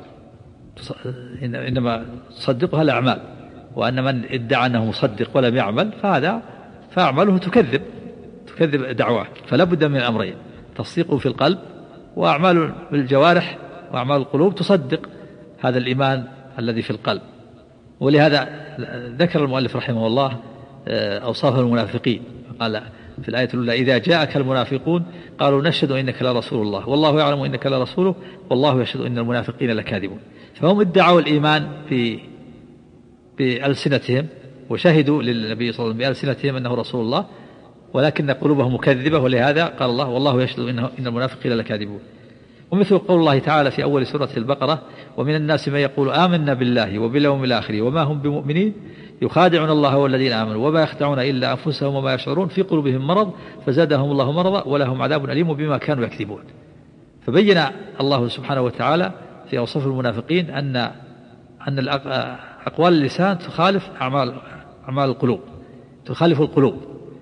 S2: إنما تصدقها الأعمال، وأن من ادعى أنه مصدق ولم يعمل فأعماله تكذب دعواه. فلا بد من الأمرين: تصديقه في القلب، وأعمال الجوارح وأعمال القلوب تصدق هذا الإيمان الذي في القلب. ولهذا ذكر المؤلف رحمه الله أوصاف المنافقين، قال في الآية الأولى: إذا جاءك المنافقون قالوا نشهد إنك لرسول الله والله يعلم إنك لرسوله والله يشهد إن المنافقين لكاذبون. فهم ادعوا الإيمان بألسنتهم، وشهدوا للنبي صلى الله عليه وسلم بألسنتهم أنه رسول الله، ولكن قلوبهم مكذبة، ولهذا قال الله: والله يشهد إن المنافقين لكاذبون. ومثل قول الله تعالى في أول سورة البقرة: ومن الناس من يقول آمنا بالله وباليوم الآخر وما هم بمؤمنين يخادعون الله والذين آمنوا وما يخدعون إلا أنفسهم وما يشعرون في قلوبهم مرض فزادهم الله مرضا ولهم عذاب أليم بما كانوا يكذبون. فبين الله سبحانه وتعالى في أوصاف المنافقين أن أقوال اللسان تخالف أعمال القلوب، تخالف القلوب،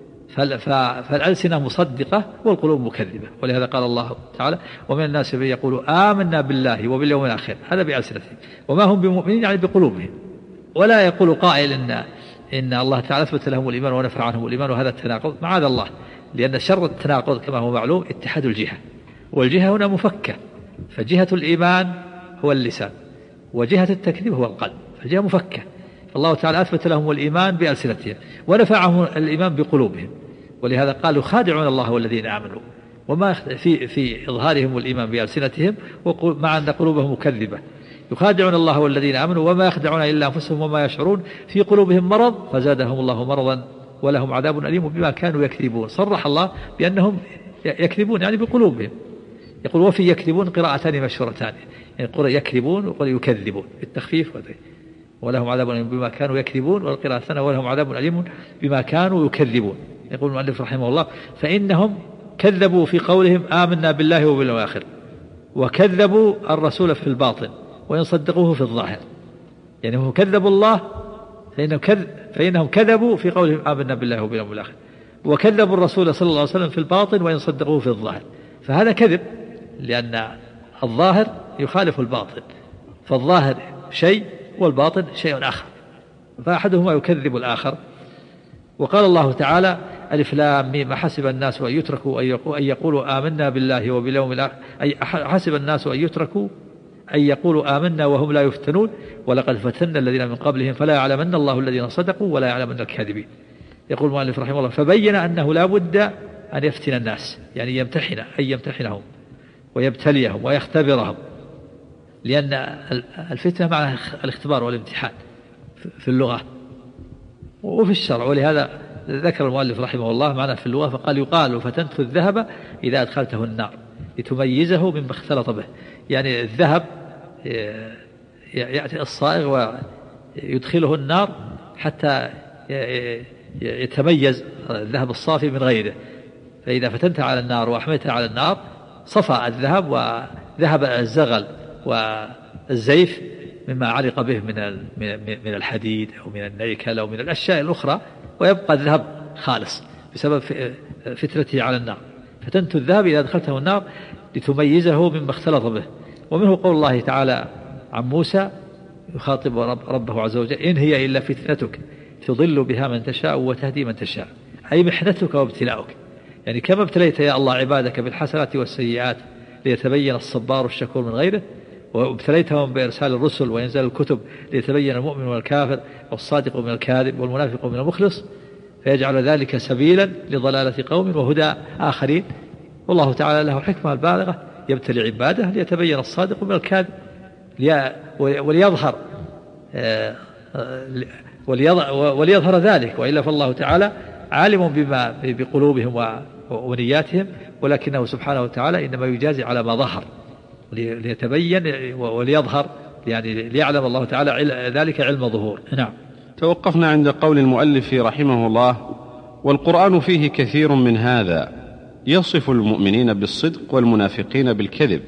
S2: فالألسنة مصدقة والقلوب مكذبة. ولهذا قال الله تعالى: ومن الناس من يقول آمنا بالله وباليوم الآخر، هذا بألسنتهم، وما هم بمؤمنين يعني بقلوبهم. ولا يقول قائل إن الله تعالى أثبت لهم الإيمان ونفى عنهم الإيمان، وهذا التناقض، معاذ الله، لأن شر التناقض كما هو معلوم اتحاد الجهة، والجهة هنا مفكة، فجهة الإيمان هو اللسان وجهة التكذيب هو القلب، فالجهة مفكة. فالله تعالى أثبت لهم الإيمان بألسنتهم ونفى عنهم الإيمان بقلوبهم، ولهذا قالوا خادعون الله والذين آمنوا، وما في إظهارهم الإيمان بألسنتهم مع أن قلوبهم مكذبة. يخادعون الله والذين آمنوا وما يخدعون إلا أنفسهم وما يشعرون في قلوبهم مرض فزادهم الله مرضا ولهم عذاب أليم بما كانوا يكذبون. صرح الله بأنهم يكذبون يعني بقلوبهم. يقول: وفي يكذبون قراءتان مشهورتان، يعني قرأ يكذبون وقرأ يكذبون بالتخفيف، ولهم عذاب أليم بما كانوا يكذبون، والقراءة الثانية ولهم عذاب أليم بما كانوا يكذبون. يقول المؤلف رحمه الله: فإنهم كذبوا في قولهم آمنا بالله وباليوم الآخر، وكذبوا الرسول في الباطن وإن صدقوه في الظاهر. يعني هم كذبوا الله فإنهم كذبوا في قولهم آمنا بالله وباليوم الآخر، وكذبوا الرسول صلى الله عليه وسلم في الباطن وإن صدقوه في الظاهر، فهذا كذب، لأن الظاهر يخالف الباطن، فالظاهر شيء والباطن شيء آخر، فأحدهما يكذب الآخر. وقال الله تعالى: ألف لام ميم حسب الناس أن يتركوا أن يقولوا آمنا بالله وباليوم الآخر، أي حسب الناس أن يتركوا أن يقولوا آمنا وهم لا يفتنون ولقد فتنا الذين من قبلهم فلا يعلمن الله الذين صدقوا ولا يعلمن الكاذبين. يقول المؤلف رحمه الله: فبين أنه لا بد أن يفتن الناس، يعني يمتحنهم ويبتليهم ويختبرهم، لأن الفتنة معناها الاختبار والامتحان في اللغة وفي الشرع. ولهذا ذكر المؤلف رحمه الله معناه في اللغة، فقال: يقال فتنت الذهب إذا أدخلته النار لتميزه مما اختلط به. يعني الذهب يأتي الصائغ ويدخله النار حتى يتميز الذهب الصافي من غيره، فإذا فتنت على النار وأحميت على النار صفى الذهب وذهب الزغل والزيف مما علق به من الحديد أو من النيكل أو من الأشياء الأخرى، ويبقى الذهب خالص بسبب فترته على النار. فتنت الذهب إذا دخلته النار لتميزه مما اختلط به. ومنه قول الله تعالى عن موسى يخاطب ربه عز وجل: إن هي إلا فتنتك تضل بها من تشاء وتهدي من تشاء، أي محنتك وابتلاؤك. يعني كما ابتليت يا الله عبادك بالحسنات والسيئات ليتبين الصبار الشكور من غيره، وابتليتهم بإرسال الرسل وإنزال الكتب ليتبين المؤمن والكافر والصادق من الكاذب والمنافق من المخلص، فيجعل ذلك سبيلا لضلالة قوم وهدى آخرين. والله تعالى له حكمة البالغة يبتلي عباده ليتبين الصادق من الكاذب وليظهر ذلك، وإلا فالله تعالى عالم بما بقلوبهم ونياتهم، ولكنه سبحانه وتعالى إنما يجازي على ما ظهر ليتبين وليظهر، يعني ليعلم الله تعالى ذلك علم ظهور. نعم.
S1: توقفنا عند قول المؤلف رحمه الله: والقرآن فيه كثير من هذا يصف المؤمنين بالصدق والمنافقين بالكذب،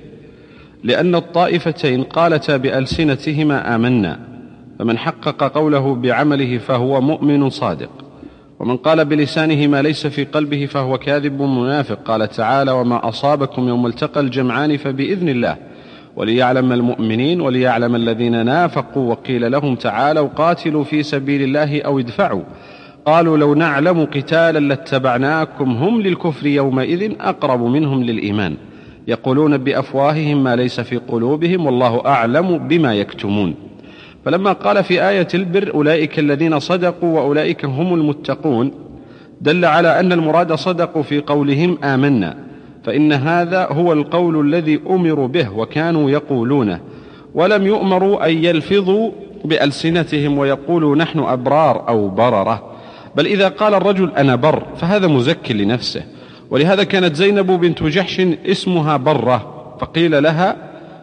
S1: لأن الطائفتين قالتا بألسنتهما آمنا، فمن حقق قوله بعمله فهو مؤمن صادق، ومن قال بلسانه ما ليس في قلبه فهو كاذب منافق. قال تعالى: وما أصابكم يوم التقى الجمعان فبإذن الله وليعلم المؤمنين وليعلم الذين نافقوا. وقيل لهم تعالوا قاتلوا في سبيل الله أو ادفعوا، قالوا لو نعلم قتالا لاتبعناكم هم للكفر يومئذ أقرب منهم للإيمان، يقولون بأفواههم ما ليس في قلوبهم والله أعلم بما يكتمون. فلما قال في آية البر أولئك الذين صدقوا وأولئك هم المتقون، دل على أن المراد صدقوا في قولهم آمنا، فإن هذا هو القول الذي أمروا به وكانوا يقولونه، ولم يؤمروا أن يلفظوا بألسنتهم ويقولوا نحن أبرار أو بررة، بل إذا قال الرجل أنا بر فهذا مزكي لنفسه. ولهذا كانت زينب بنت جحش اسمها برة، فقيل لها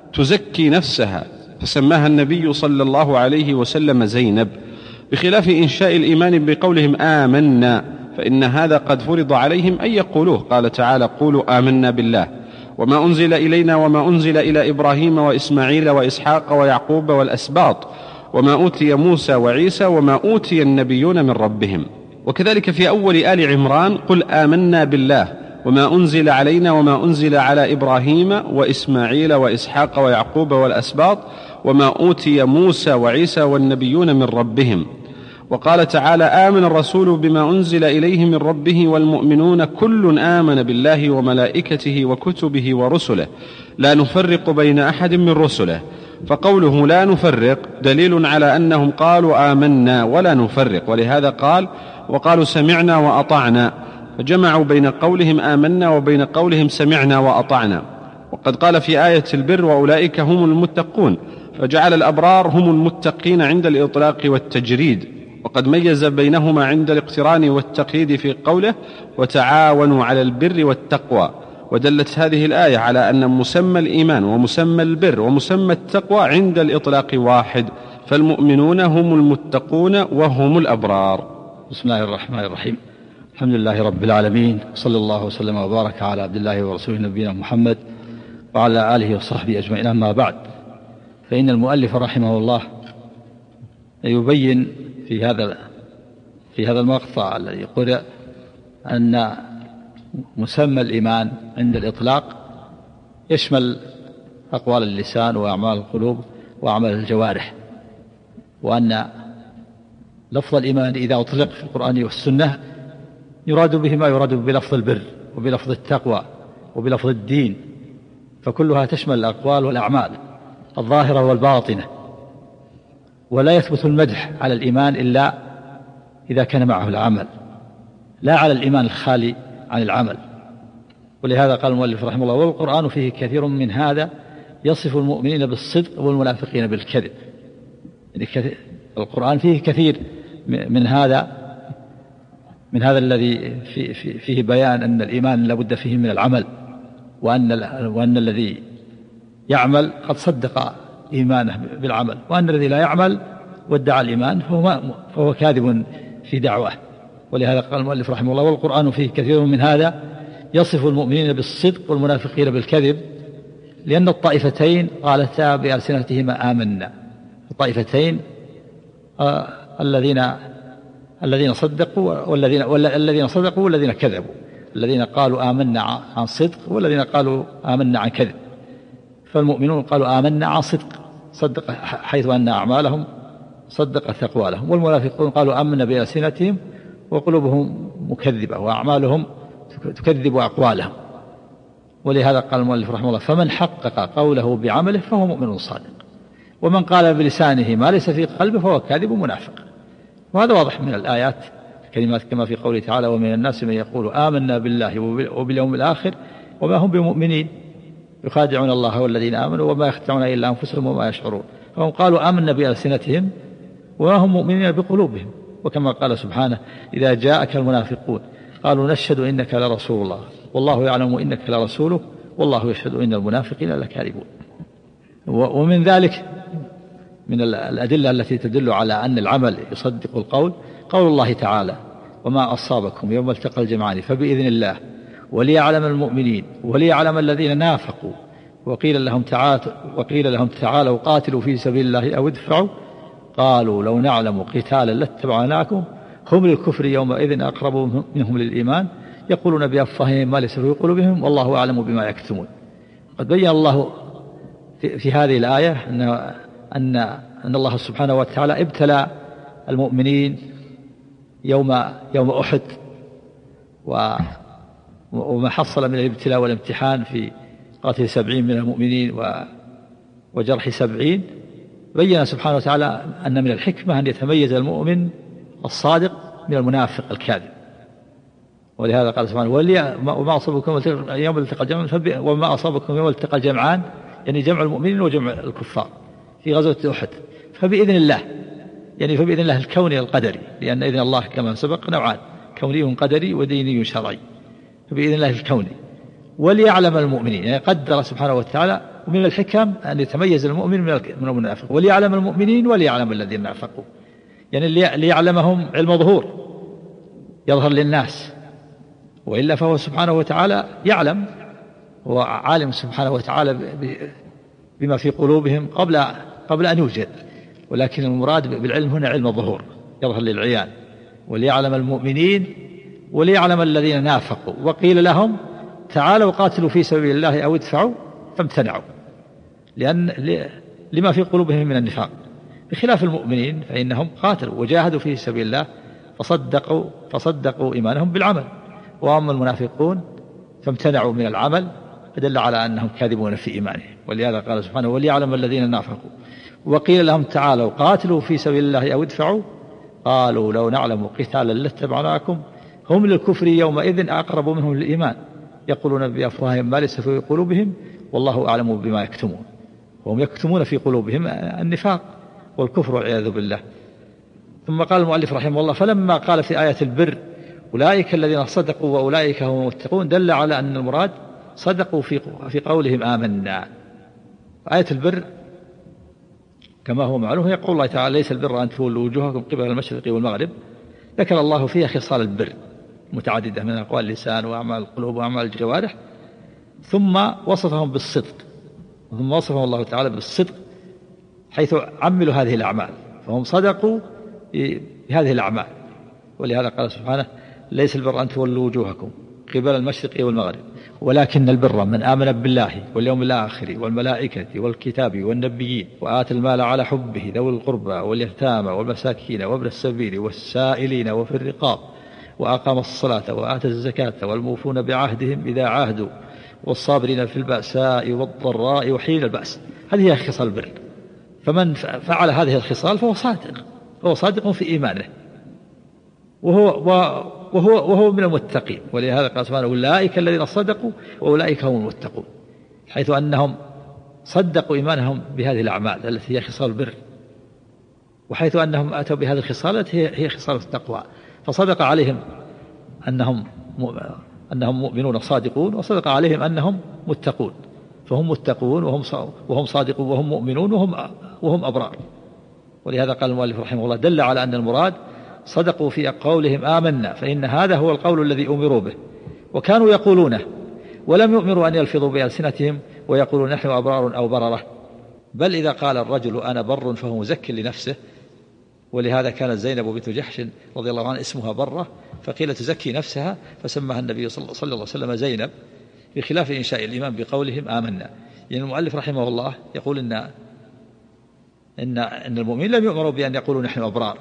S1: تزكي نفسها، فسماها النبي صلى الله عليه وسلم زينب، بخلاف إنشاء الإيمان بقولهم آمنا، فإن هذا قد فرض عليهم أن يقولوه. قال تعالى: قولوا آمنا بالله وما أنزل إلينا وما أنزل إلى إبراهيم وإسماعيل وإسحاق ويعقوب والأسباط وما أوتي موسى وعيسى وما أوتي النبيون من ربهم. وكذلك في أول آل عمران: قل آمنا بالله وما أنزل علينا وما أنزل على إبراهيم وإسماعيل وإسحاق ويعقوب والأسباط وما أوتي موسى وعيسى والنبيون من ربهم. وقال تعالى: آمن الرسول بما أنزل إليه من ربه والمؤمنون كل آمن بالله وملائكته وكتبه ورسله لا نفرق بين أحد من رسله. فقوله لا نفرق دليل على أنهم قالوا آمنا ولا نفرق، ولهذا قال: وقالوا سمعنا وأطعنا، فجمعوا بين قولهم آمنا وبين قولهم سمعنا وأطعنا. وقد قال في آية البر: وأولئك هم المتقون، فجعل الأبرار هم المتقين عند الإطلاق والتجريد، وقد ميز بينهما عند الاقتران والتقييد في قوله: وتعاونوا على البر والتقوى. ودلت هذه الآية على أن مسمى الإيمان ومسمى البر ومسمى التقوى عند الإطلاق واحد، فالمؤمنون هم المتقون وهم الأبرار.
S2: بسم الله الرحمن الرحيم. الحمد لله رب العالمين، صلى الله وسلم وبارك على عبد الله ورسوله نبينا محمد وعلى آله وصحبه أجمعين. أما بعد، فإن المؤلف رحمه الله يبين في هذا المقطع الذي قرأ أن مسمى الإيمان عند الإطلاق يشمل أقوال اللسان وأعمال القلوب وأعمال الجوارح، وأن لفظ الإيمان إذا أطلق في القرآن والسنة يراد به ما يراد بلفظ البر وبلفظ التقوى وبلفظ الدين، فكلها تشمل الأقوال والأعمال الظاهرة والباطنة. ولا يثبت المدح على الإيمان إلا إذا كان معه العمل، لا على الإيمان الخالي عن العمل. ولهذا قال المؤلف رحمه الله: والقرآن فيه كثير من هذا يصف المؤمنين بالصدق والمنافقين بالكذب. يعني القرآن فيه كثير من هذا الذي فيه بيان أن الإيمان لابد فيه من العمل، وأن الذي يعمل قد صدق إيمانه بالعمل، وأن الذي لا يعمل وادعى الإيمان فهو كاذب في دعواه. ولهذا قال المؤلف رحمه الله: والقرآن فيه كثير من هذا يصف المؤمنين بالصدق والمنافقين بالكذب، لأن الطائفتين قالتا بألسنتهما آمنا. الطائفتين الذين صدقوا والذين كذبوا، الذين قالوا آمنا عن صدق والذين قالوا آمنا عن كذب. فالمؤمنون قالوا آمنا عن صدق، صدق حيث أن أعمالهم صدقت أقوالهم، والمنافقون قالوا آمنا بألسنتهم وقلوبهم مكذبة وأعمالهم تكذب أقوالهم. ولهذا قال المؤلف رحمه الله: فمن حقق قوله بعمله فهو مؤمن صادق، ومن قال بلسانه ما ليس في قلبه فهو كاذب منافق. وهذا واضح من الآيات الكلمات، كما في قوله تعالى: ومن الناس من يقول آمنا بالله وباليوم الآخر وما هم بمؤمنين يخادعون الله والذين آمنوا وما يخدعون إلا أنفسهم وما يشعرون. فهم قالوا آمنا بألسنتهم وما هم مؤمنين بقلوبهم. وكما قال سبحانه: إذا جاءك المنافقون قالوا نشهد إنك لرسول الله والله يعلم إنك لرسوله والله يشهد إن المنافقين لكاذبون. ومن ذلك من الأدلة التي تدل على أن العمل يصدق القول قول الله تعالى: وما أصابكم يوم التقى الجمعان فبإذن الله وليعلم المؤمنين وليعلم الذين نافقوا وقيل لهم تعالوا قاتلوا في سبيل الله أو ادفعوا قالوا لو نعلم قتالا لاتبعناكم هم للكفر يومئذ أقرب منهم للإيمان يقولون بأفواههم ما ليس في قلوبهم والله أعلم بما يكتمون. قد بين الله في هذه الآية أن الله سبحانه وتعالى ابتلى المؤمنين يوم أحد، وما حصل من الابتلاء والامتحان في قتل 70 من المؤمنين وجرح 70. بين سبحانه وتعالى أن من الحكمة أن يتميز المؤمن الصادق من المنافق الكاذب. ولهذا قال سبحانه: وما أصابكم يوم التقى الجمعان وما أصابكم يوم التقى الجمعان، يعني جمع المؤمنين وجمع الكفار في غزوة أحد، فبإذن الله، يعني فبإذن الله الكوني القدري، لأن إذن الله كما سبق نوعان: كوني قدري وديني شرعي. فبإذن الله الكوني وليعلم المؤمنين، يعني قدر سبحانه وتعالى. ومن الحكم أن يتميز المؤمن من المنافق. وليعلم المؤمنين وليعلم الذين نافقوا، يعني ليعلمهم علم ظهور يظهر للناس، وإلا فهو سبحانه وتعالى يعلم، هو عالم سبحانه وتعالى بما في قلوبهم قبل أن يوجد. ولكن المراد بالعلم هنا علم الظهور يظهر للعيان. وليعلم المؤمنين وليعلم الذين نافقوا وقيل لهم تعالوا قاتلوا في سبيل الله أو ادفعوا فامتنعوا، لما في قلوبهم من النفاق، بخلاف المؤمنين فإنهم قاتلوا وجاهدوا في سبيل الله فصدقوا إيمانهم بالعمل. وأما المنافقون فامتنعوا من العمل، فدل على أنهم كاذبون في إيمانهم. ولهذا قال سبحانه: وليعلم الذين نافقوا وقيل لهم تعالوا قاتلوا في سبيل الله أو ادفعوا قالوا لو نعلم قتالا لاتبعناكم هم للكفر يومئذ أقرب منهم للإيمان يقولون بأفواههم ما ليس في قلوبهم والله أعلم بما يكتمون. وهم يكتمون في قلوبهم النفاق والكفر والعياذ بالله. ثم قال المؤلف رحمه الله: فلما قال في آية البر أولئك الذين صدقوا وأولئك هم المتقون، دل على أن المراد صدقوا في قولهم آمنا. آية البر كما هو معلوم هي قول الله تعالى: ليس البر أن تولوا وجوهكم قبل المشرق والمغرب. ذكر الله فيها خصال البر متعددة من أقوال اللسان وأعمال القلوب وأعمال الجوارح، ثم وصفهم بالصدق، ثم وصفهم الله تعالى بالصدق حيث عملوا هذه الأعمال، فهم صدقوا بهذه الأعمال. ولهذا قال سبحانه: ليس البر أن تولوا وجوهكم قبل المشرق والمغرب ولكن البر من آمن بالله واليوم الآخر والملائكة والكتاب والنبيين وآتى المال على حبه ذوي القربى واليتامى والمساكين وابن السبيل والسائلين وفي الرقاب وأقام الصلاة وآتى الزكاة والموفون بعهدهم إذا عاهدوا والصابرين في البأساء والضراء وحين البأس. هذه هي خصال البر. فمن فعل هذه الخصال فهو صادق في إيمانه وهو من المتقين. ولهذا قال سبحانه: أولئك الذين صدقوا وأولئك هم المتقون، حيث أنهم صدقوا إيمانهم بهذه الأعمال التي هي خصال البر، وحيث أنهم أتوا بهذه الخصال التي هي خصال التقوى، فصدق عليهم أنهم مؤمنون صادقون، وصدق عليهم أنهم متقون، فهم متقون وهم صادقون وهم مؤمنون وهم أبرار. ولهذا قال المؤلف رحمه الله: دل على أن المراد صدقوا في قولهم آمنا، فإن هذا هو القول الذي أمروا به، وكانوا يقولونه ولم يؤمروا أن يلفظوا بألسنتهم ويقولون نحن أبرار أو بررة، بل إذا قال الرجل أنا بر فهو مزك لنفسه. ولهذا كانت زينب بنت جحش رضي الله عنها اسمها برة، فقيل تزكي نفسها فسماها النبي صلى الله عليه وسلم زينب، بخلاف إنشاء الإيمان بقولهم آمنا. يعني المؤلف رحمه الله يقول إن المؤمنين لم يؤمروا بأن يقولوا نحن أبرار،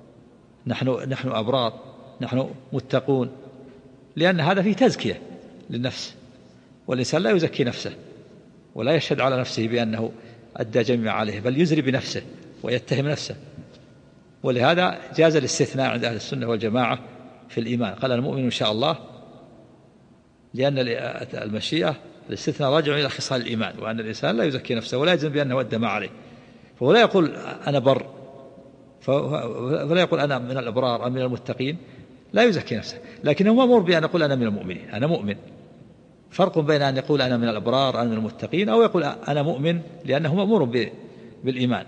S2: نحن أبرار، نحن متقون، لأن هذا فيه تزكية للنفس، والإنسان لا يزكي نفسه ولا يشهد على نفسه بأنه أدى جميع عليه، بل يزري بنفسه ويتهم نفسه. ولهذا جاز الاستثناء عند أهل السنة والجماعة في الإيمان، قال المؤمن إن شاء الله، لأن المشيئة الاستثناء راجع إلى خصال الإيمان، وأن الإنسان لا يزكي نفسه ولا يجزم بأنه أدى ما عليه، فهو لا يقول أنا بر، فلا يقول أنا من الأبرار أو من المتقين، لا يزكي نفسه، لكنه مأمور بأن يقول أنا من المؤمنين، أنا مؤمن. فرق بين أن يقول أنا من الأبرار أنا من المتقين، أو يقول أنا مؤمن لأنه مأمور بالإيمان.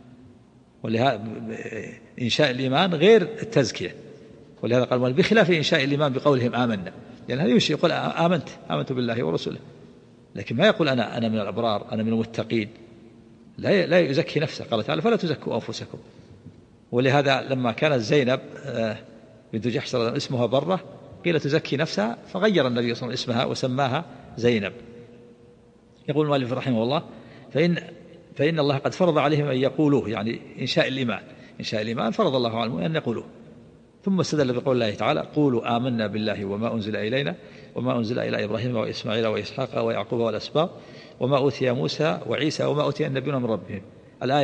S2: ولهذا إنشاء الإيمان غير التزكية، ولهذا قال بخلاف إنشاء الإيمان بقولهم آمنا، يعني هذا يقول آمنت بالله ورسوله، لكن ما يقول أنا من الأبرار أنا من المتقين، لا يزكي نفسه. قال تعالى فلا تزكوا أنفسكم. ولهذا لما كانت زينب بنت جحش اسمها برة قيل تزكي نفسها، فغير النبي صلى الله عليه وسلم اسمها وسماها زينب. يقول المؤلف رحمه الله فإن الله قد فرض عليهم أن يقولوه، يعني إنشاء الإيمان فرض الله عليهم أن يقولوه. ثم استدل بقول الله تعالى قولوا آمنا بالله وما أنزل إلينا وما أنزل إلى إبراهيم وإسماعيل وإسحاق ويعقوب والأسباط وما أوتي موسى وعيسى وما أوتي النبيون من ربهم. الآية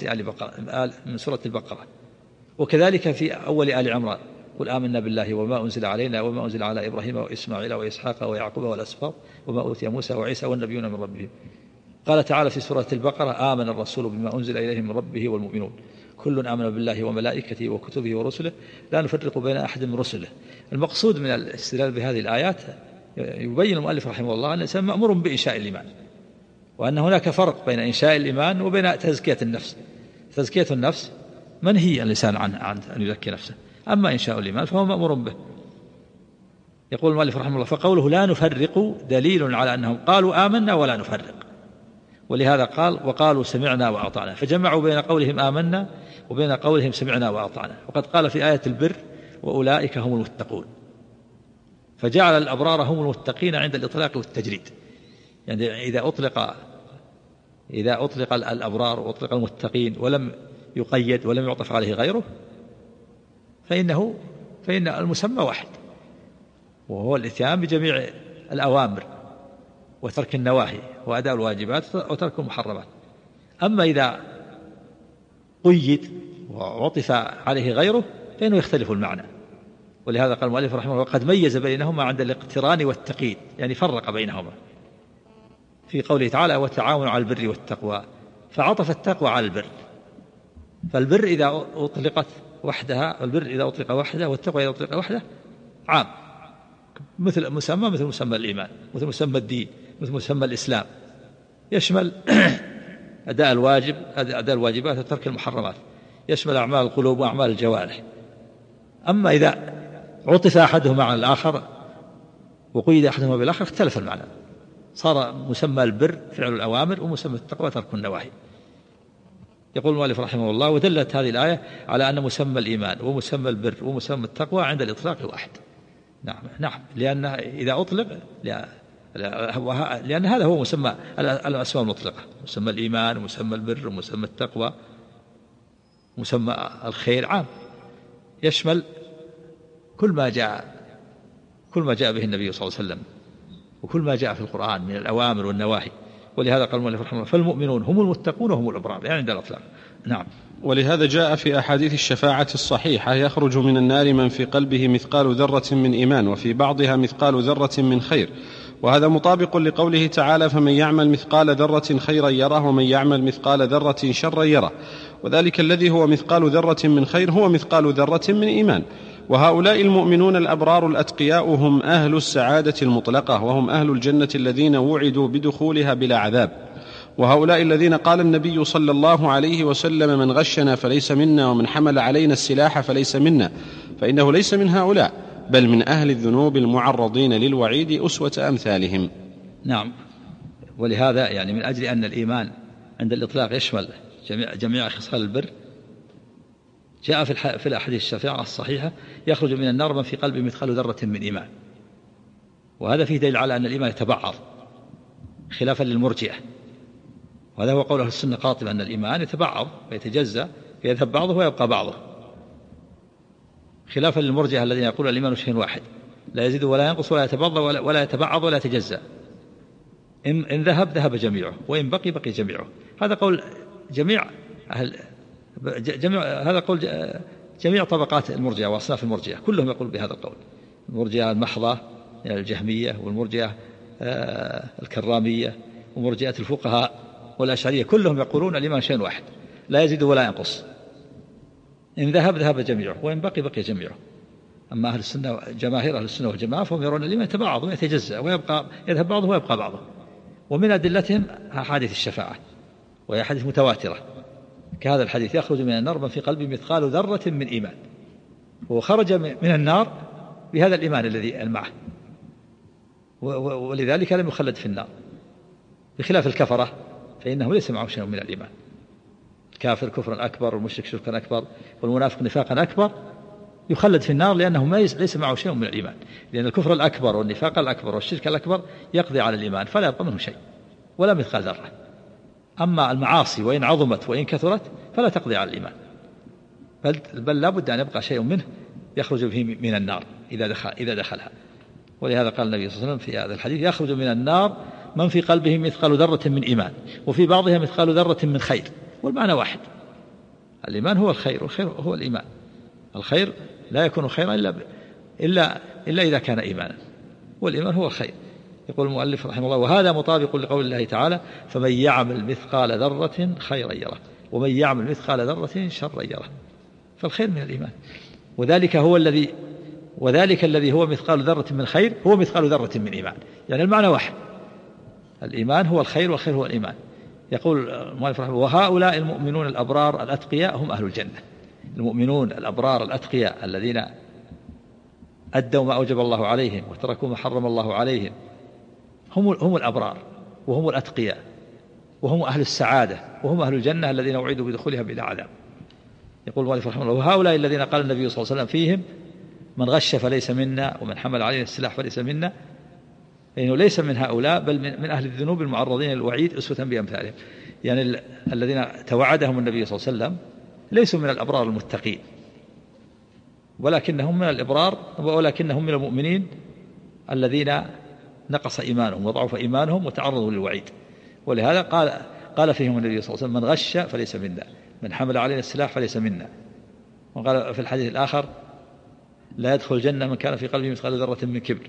S2: من سورة البقرة. وكذلك في أول آل عمران قل آمنا بالله وما أنزل علينا وما أنزل على إبراهيم وإسماعيل وإسحاق ويعقوب والأسباط وما أوتي موسى وعيسى والنبيون من ربهم. قال تعالى في سورة البقرة آمن الرسول بما أنزل إليه من ربه والمؤمنون كل آمن بالله وملائكته وكتبه ورسله لا نفرق بين أحد من رسله. المقصود من الاستدلال بهذه الآيات يبين المؤلف رحمه الله أن الإنسان مأمور بإنشاء الإيمان، وأن هناك فرق بين إنشاء الإيمان وبين تزكية النفس. تزكية النفس منهي الإنسان عن أن يزكي نفسه، أما إنشاء الإيمان فهو مأمور به. يقول المؤلف رحمه الله فقوله لا نفرق دليل على أنهم قالوا آمنا ولا نفرق، ولهذا قال وقالوا سمعنا وأطعنا، فجمعوا بين قولهم آمنا وبين قولهم سمعنا وأطعنا. وقد قال في آية البر وأولئك هم المتقون، فجعل الأبرار هم المتقين عند الإطلاق والتجريد. يعني إذا أطلق الأبرار وأطلق المتقين ولم يقيد ولم يعطف عليه غيره فإن المسمى واحد، وهو الاتيان بجميع الأوامر وترك النواهي وأداء الواجبات وترك المحرمات. أما إذا قيد وعطف عليه غيره فإنه يختلف المعنى. ولهذا قال المؤلف رحمه الله وقد ميز بينهما عند الاقتران والتقييد، يعني فرق بينهما في قوله تعالى وتعاونوا على البر والتقوى، فعطف التقوى على البر. فالبر إذا أطلقت وحدها، البر إذا أطلق وحده والتقوى إذا أطلق وحده عام، مثل مسمى الإيمان، مثل مسمى الدين، مثل مسمى الإسلام، يشمل أداء الواجبات وترك المحرمات، يشمل أعمال القلوب وأعمال الجوارح. أما إذا عطف أحدهما على الآخر وقيد أحدهما بالآخر اختلف المعنى، صار مسمى البر فعل الأوامر ومسمى التقوى ترك النواهي. يقول المؤلف رحمه الله ودلت هذه الآية على أن مسمى الإيمان ومسمى البر ومسمى التقوى عند الإطلاق واحد. نعم لأن إذا أطلق لأن هذا هو مسمى الأسماء المطلقة، مسمى الإيمان ومسمى البر ومسمى التقوى ومسمى الخير عام، يشمل كل ما جاء به النبي صلى الله عليه وسلم وكل ما جاء في القرآن من الأوامر والنواهي. ولهذا قال المؤلف رحمه الله فالمؤمنون هم المتقون وهم الأبرار، يعني عند الأطلاق. نعم.
S1: ولهذا جاء في أحاديث الشفاعة الصحيحة يخرج من النار من في قلبه مثقال ذرة من إيمان وفي بعضها مثقال ذرة من خير، وهذا مطابق لقوله تعالى فمن يعمل مثقال ذرة خيرا يره ومن يعمل مثقال ذرة شرا يره، وذلك الذي هو مثقال ذرة من خير هو مثقال ذرة من إيمان. وهؤلاء المؤمنون الأبرار الأتقياء هم أهل السعادة المطلقة، وهم أهل الجنة الذين وعدوا بدخولها بلا عذاب. وهؤلاء الذين قال النبي صلى الله عليه وسلم من غشنا فليس منا ومن حمل علينا السلاح فليس منا، فإنه ليس من هؤلاء، بل من أهل الذنوب المعرضين للوعيد أسوة أمثالهم.
S2: نعم. ولهذا يعني من أجل أن الإيمان عند الإطلاق يشمل جميع خصال البر، جاء في الأحاديث الشفاعة الصحيحة يخرج من النار من في قلبه مثقال ذرة من إيمان، وهذا فيه دليل على أن الإيمان يتبعض خلافا للمرجئة، وهذا هو قول أهل السنة قاطبة أن الإيمان يتبعض ويتجزأ، يذهب بعضه ويبقى بعضه، خلافا للمرجئة الذين يقولون الإيمان شيء واحد لا يزيد ولا ينقص ولا يتبعض ولا يتبعض ولا يتجزأ، إن ذهب جميعه وإن بقي جميعه. هذا قول هذا قول جميع طبقات المرجئة وأصناف المرجئة، كلهم يقول بهذا القول، المرجئة المحضة يعني الجهمية، والمرجئة الكرامية، ومرجئة الفقهاء والأشعرية، كلهم يقولون الإيمان شيء واحد لا يزيد ولا ينقص، إن ذهب جميعه وإن بقي جميعه. أما أهل السنة جماهير أهل السنة والجماعة فهم يرون الإيمان يتبعض ويتجزأ ويبقى يذهب بعضه ويبقى بعضه. ومن أدلتهم أحاديث الشفاعة، وهي حديث متواترة كهذا الحديث يخرج من النار من في قلبه مثقال ذرة من إيمان، وخرج من النار بهذا الإيمان الذي معه، ولذلك لم يخلد في النار، بخلاف الكفرة فإنه ليس معه شيء من الإيمان، الكافر كفرا أكبر والمشرك شركا أكبر والمنافق نفاقا أكبر يخلد في النار لأنه ليس معه شيء من الإيمان، لأن الكفر الأكبر والنفاق الأكبر والشرك الأكبر يقضي على الإيمان فلا يبقى منه شيء ولا مثقال ذرة. أما المعاصي وإن عظمت وإن كثرت فلا تقضي على الإيمان، بل لا بد أن يبقى شيء منه يخرج به من النار إذا دخلها. ولهذا قال النبي صلى الله عليه وسلم في هذا الحديث يخرج من النار من في قلبه مثقال ذرة من إيمان، وفي بعضها مثقال ذرة من خير، والمعنى واحد، الإيمان هو الخير والخير هو الإيمان، الخير لا يكون خيرا إلا إذا كان إيمانا، والإيمان هو الخير. يقول المؤلف رحمه الله وهذا مطابق لقول الله تعالى فمن يعمل مثقال ذرة خيرا يره ومن يعمل مثقال ذرة شرا يره، فالخير من الإيمان، وذلك الذي هو مثقال ذرة من خير هو مثقال ذرة من إيمان، يعني المعنى واحد، الإيمان هو الخير والخير هو الإيمان. يقول المؤلف رحمه الله وهؤلاء المؤمنون الأبرار الأتقياء هم أهل الجنة، المؤمنون الأبرار الأتقياء الذين أدوا ما أوجب الله عليهم وتركوا ما حرم الله عليهم هم الأبرار وهم الأتقياء وهم أهل السعادة وهم أهل الجنة الذين أوعدوا بدخولها بلا عذاب. يقول المؤلف رحمه الله وهؤلاء الذين قال النبي صلى الله عليه وسلم فيهم من غش فليس منا ومن حمل علينا السلاح فليس منا، لأنه ليس من هؤلاء بل من أهل الذنوب المعرضين للوعيد أسوة بأمثالهم، يعني الذين توعدهم النبي صلى الله عليه وسلم ليسوا من الأبرار المتقين ولكنهم من الإبرار، ولكنهم من المؤمنين الذين نقص إيمانهم وضعف إيمانهم وتعرضوا للوعيد. ولهذا قال فيهم النبي صلى الله عليه وسلم من غش فليس منا من حمل علينا السلاح فليس منا. وقال في الحديث الآخر لا يدخل الجنة من كان في قلبه مثقال ذرة من كبر،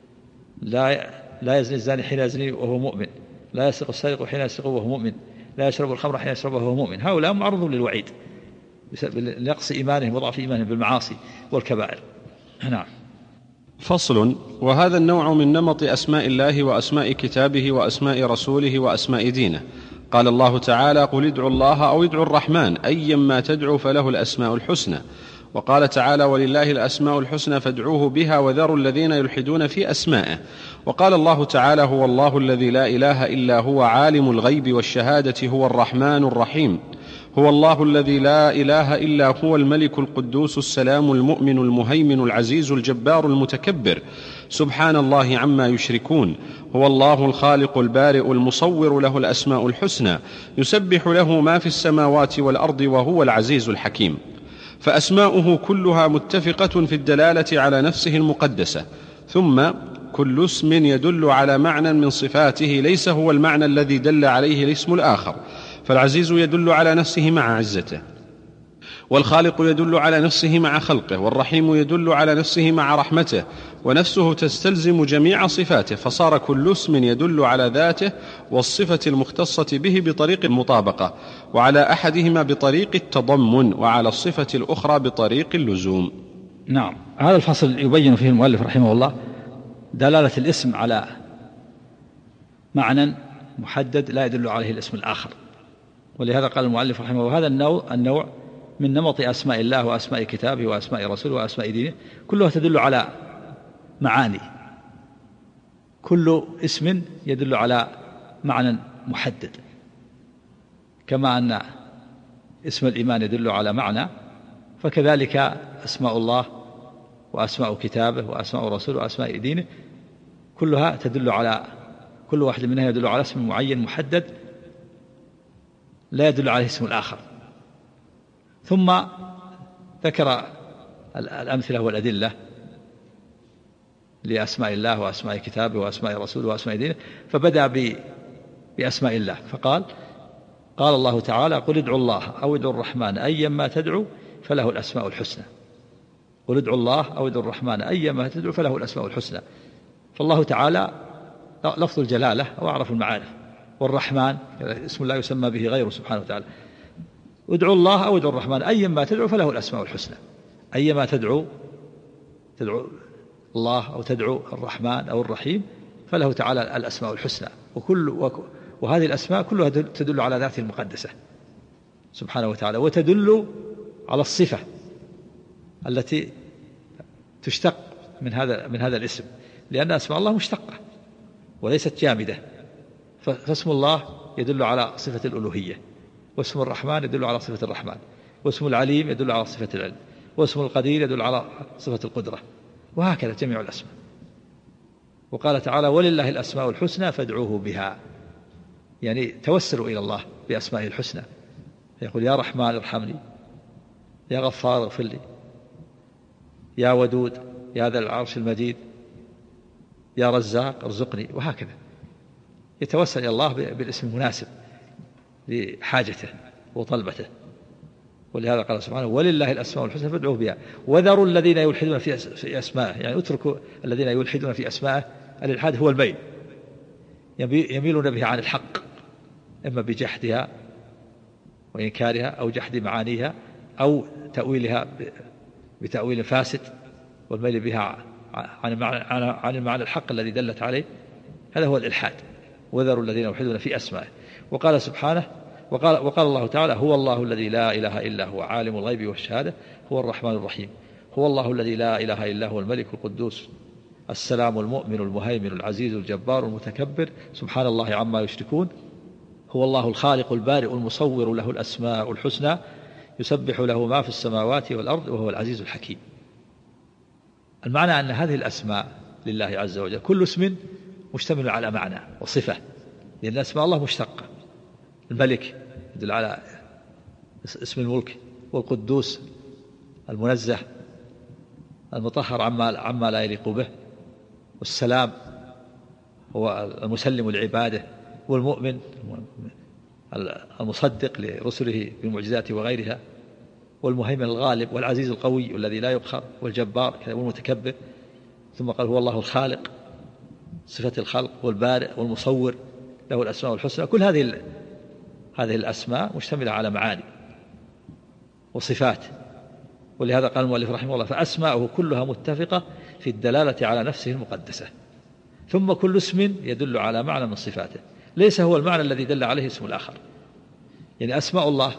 S2: لا يزني الزاني حين يزني وهو مؤمن، لا يسرق السارق حين يسرق وهو مؤمن، لا يشرب الخمر حين يشرب وهو مؤمن. هؤلاء معرضون للوعيد لنقص إيمانهم وضعف إيمانهم بالمعاصي والكبائر. نعم.
S1: فصل. وهذا النوع من نمط أسماء الله وأسماء كتابه وأسماء رسوله وأسماء دينه. قال الله تعالى قل ادعوا الله أو ادعوا الرحمن أيما تدعوا فله الأسماء الحسنى. وقال تعالى ولله الأسماء الحسنى فادعوه بها وذروا الذين يلحدون في أسمائه. وقال الله تعالى هو الله الذي لا إله إلا هو عالم الغيب والشهادة هو الرحمن الرحيم. هو الله الذي لا إله إلا هو الملك القدوس السلام المؤمن المهيمن العزيز الجبار المتكبر سبحان الله عما يشركون. هو الله الخالق البارئ المصور له الأسماء الحسنى يسبح له ما في السماوات والأرض وهو العزيز الحكيم. فأسماؤه كلها متفقة في الدلالة على نفسه المقدسة، ثم كل اسم يدل على معنى من صفاته ليس هو المعنى الذي دل عليه الاسم الآخر، فالعزيز يدل على نفسه مع عزته، والخالق يدل على نفسه مع خلقه، والرحيم يدل على نفسه مع رحمته، ونفسه تستلزم جميع صفاته، فصار كل اسم يدل على ذاته والصفة المختصة به بطريق المطابقة، وعلى أحدهما بطريق التضمن، وعلى الصفة الأخرى بطريق اللزوم.
S2: نعم. هذا الفصل يبين فيه المؤلف رحمه الله دلالة الاسم على معنى محدد لا يدل عليه الاسم الآخر. ولهذا قال المؤلف رحمه الله هذا النوع من نمط أسماء الله وأسماء كتابه وأسماء رسوله وأسماء دينه كلها تدل على معاني، كل اسم يدل على معنى محدد، كما أن اسم الإيمان يدل على معنى، فكذلك أسماء الله وأسماء كتابه وأسماء رسوله وأسماء دينه كلها تدل على، كل واحد منها يدل على اسم معين محدد لا يدل عليه اسم الآخر. ثم ذكر الأمثلة والأدلة لأسماء الله وأسماء كتابه وأسماء رسوله وأسماء دينه، فبدأ بأسماء الله فقال: قال الله تعالى: قل ادعوا الله أو ادعوا الرحمن أيما تدعوا فله الأسماء الحسنى. قل ادعوا الله أو ادعوا الرحمن أيما تدعوا فله الأسماء الحسنى. فالله تعالى لفظ الجلالة وأعرف المعارف، والرحمن اسم الله يسمى به غيره سبحانه وتعالى. ادعوا الله أو ادعوا الرحمن أيما تدعوا فله الأسماء الحسنى. أيما تدعو الله أو تدعو الرحمن أو الرحيم فله تعالى الأسماء الحسنى، وهذه الأسماء كلها تدل على ذاته المقدسة سبحانه وتعالى، وتدل على الصفة التي تشتق من هذا الاسم، لأن أسماء الله مشتقة وليست جامدة. فاسم الله يدل على صفة الألوهية، واسم الرحمن يدل على صفة الرحمن، واسم العليم يدل على صفة العلم، واسم القدير يدل على صفة القدرة، وهكذا جميع الأسماء. وقال تعالى: ولله الأسماء الحسنى فادعوه بها، يعني توسلوا إلى الله بأسمائه الحسنى. يقول: يا رحمن ارحمني، يا غفار اغفر لي، يا ودود، يا ذا العرش المجيد، يا رزاق ارزقني، وهكذا يتوسل إلى الله بالاسم المناسب لحاجته وطلبته. ولهذا قال سبحانه: ولله الأسماء الحسنى فادعوه بها وذروا الذين يلحدون في أسمائه، يعني اتركوا الذين يلحدون في أسمائه. الإلحاد هو الميل، يميلون بها عن الحق، إما بجحدها وإنكارها أو جحد معانيها أو تأويلها بتأويل فاسد والميل بها عن المعنى الحق الذي دلت عليه. هذا هو الإلحاد. وذروا الذين يلحدون في أسمائه. وقال سبحانه: وقال الله تعالى: هو الله الذي لا إله إلا هو عالم الغيب والشهادة هو الرحمن الرحيم. هو الله الذي لا إله إلا هو الملك القدوس السلام المؤمن المهيمن العزيز الجبار المتكبر سبحان الله عما يشركون. هو الله الخالق البارئ المصور له الأسماء الحسنى يسبح له ما في السماوات والأرض وهو العزيز الحكيم. المعنى أن هذه الأسماء لله عز وجل كل اسم مشتمل على معنى وصفة، لأن أسماء الله مشتقة. الملك يدل على اسم الملك، والقدوس المنزه المطهر عما لا يليق به، والسلام هو المسلم لعباده، والمؤمن المصدق لرسله بالمعجزات وغيرها، والمهيمن الغالب، والعزيز القوي الذي لا يبخر، والجبار والمتكبر. ثم قال: هو الله الخالق صفة الخلق، والبارئ والمصور له الأسماء الحسنى. كل هذه الأسماء مشتملة على معاني وصفات. ولهذا قال المؤلف رحمه الله: فأسماؤه كلها متفقة في الدلالة على نفسه المقدسة. ثم كل اسم يدل على معنى من صفاته ليس هو المعنى الذي دل عليه اسم الآخر. يعني أسماء الله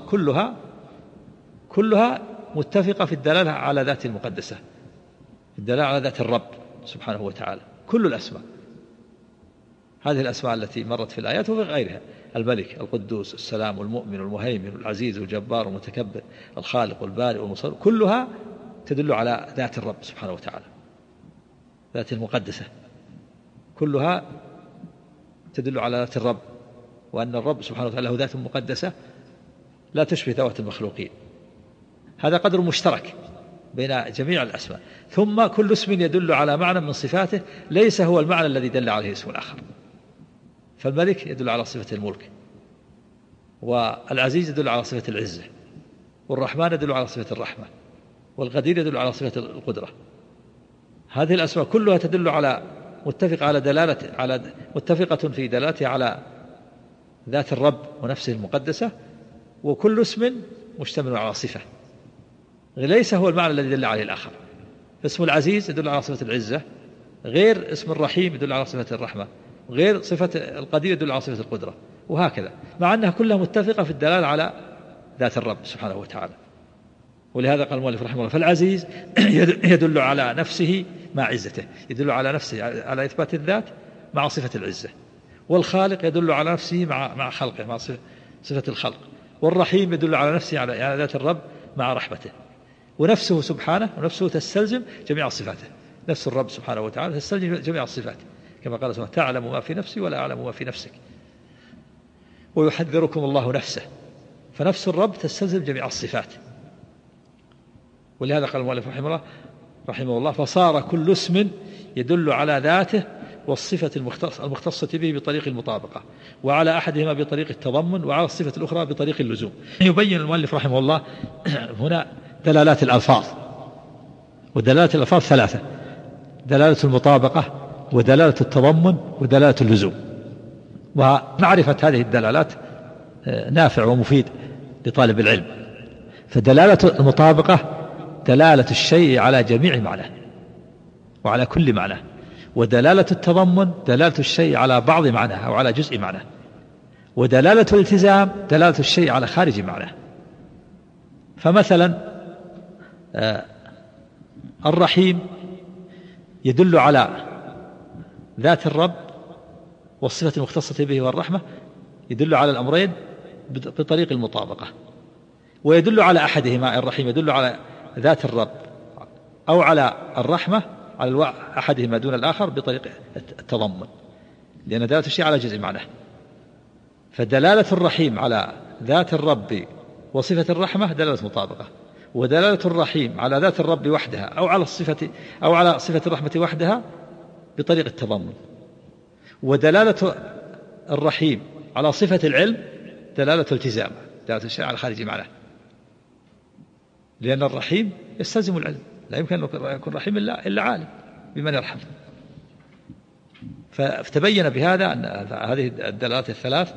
S2: كلها متفقة في الدلالة على ذات المقدسة، في الدلالة على ذات الرب سبحانه وتعالى. كل الأسماء، هذه الأسماء التي مرت في الآيات وفي غيرها: الملك، القدوس، السلام، المؤمن، المهيمن، العزيز، الجبار، المتكبر، الخالق، البارئ، والمصور، كلها تدل على ذات الرب سبحانه وتعالى، ذات المقدسة، كلها تدل على ذات الرب، وأن الرب سبحانه وتعالى له ذات مقدسة لا تشبه ذوات المخلوقين. هذا قدر مشترك بين جميع الأسماء. ثم كل اسم يدل على معنى من صفاته ليس هو المعنى الذي دل عليه اسم الآخر. فالملك يدل على صفة الملك، والعزيز يدل على صفة العزة، والرحمن يدل على صفة الرحمة، والقدير يدل على صفة القدرة. هذه الأسماء كلها تدل على متفقة في دلالتها على ذات الرب ونفسه المقدسة، وكل اسم مشتمل على صفة ليس هو المعنى الذي دل عليه الآخر. اسم العزيز يدل على صفة العزة، غير اسم الرحيم يدل على صفة الرحمة، غير صفة القدير يدل على صفة القدرة، وهكذا، مع أنها كلها متفقة في الدلالة على ذات الرب سبحانه وتعالى. ولهذا قال المؤلف رحمه الله: فالعزيز يدل على نفسه مع عزته، يدل على نفسه على إثبات الذات مع صفة العزة. والخالق يدل على نفسه مع خلقه، مع صفة الخلق. والرحيم يدل على نفسه على ذات الرب مع رحمته. ونفسه سبحانه، ونفسه تستلزم جميع صفاته، نفس الرب سبحانه وتعالى تستلزم جميع الصفات، كما قال سبحانه: تعلم ما في نفسي ولا أعلم ما في نفسك، ويحذركم الله نفسه. فنفس الرب تستلزم جميع الصفات. ولهذا قال المؤلف رحمه الله: فصار كل اسم يدل على ذاته والصفة المختصة به بطريق المطابقة، وعلى أحدهما بطريق التضمن، وعلى الصفة الأخرى بطريق اللزوم. يبين المؤلف رحمه الله هنا دلالات الألفاظ، ودلالات الألفاظ ثلاثة: دلالة المطابقة، ودلالة التضمن، ودلالة اللزوم. ومعرفة هذه الدلالات نافع ومفيد لطالب العلم. فدلالة المطابقة دلالة الشيء على جميع معناه وعلى كل معناه، ودلالة التضمن دلالة الشيء على بعض معناه أو على جزء معناه، ودلالة الالتزام دلالة الشيء على خارج معناه. فمثلا الرحيم يدل على ذات الرب والصفة المختصة به والرحمة، يدل على الأمرين بطريق المطابقة. ويدل على أحدهما، الرحيم يدل على ذات الرب أو على الرحمة، على أحدهما دون الآخر بطريق التضمن، لأن دلالة الشيء على جزء معناه. فدلالة الرحيم على ذات الرب وصفة الرحمة دلالة مطابقة، ودلالة الرحيم على ذات الرب وحدها أو على صفة الرحمة وحدها بطريق التضمن. ودلالة الرحيم على صفة العلم دلالة التزام، دلالة الشيء على خارج معناه، لأن الرحيم يستلزم العلم، لا يمكن أن يكون رحيم إلا عالم بمن يرحم. فتبين بهذا أن هذه الدلالات الثلاث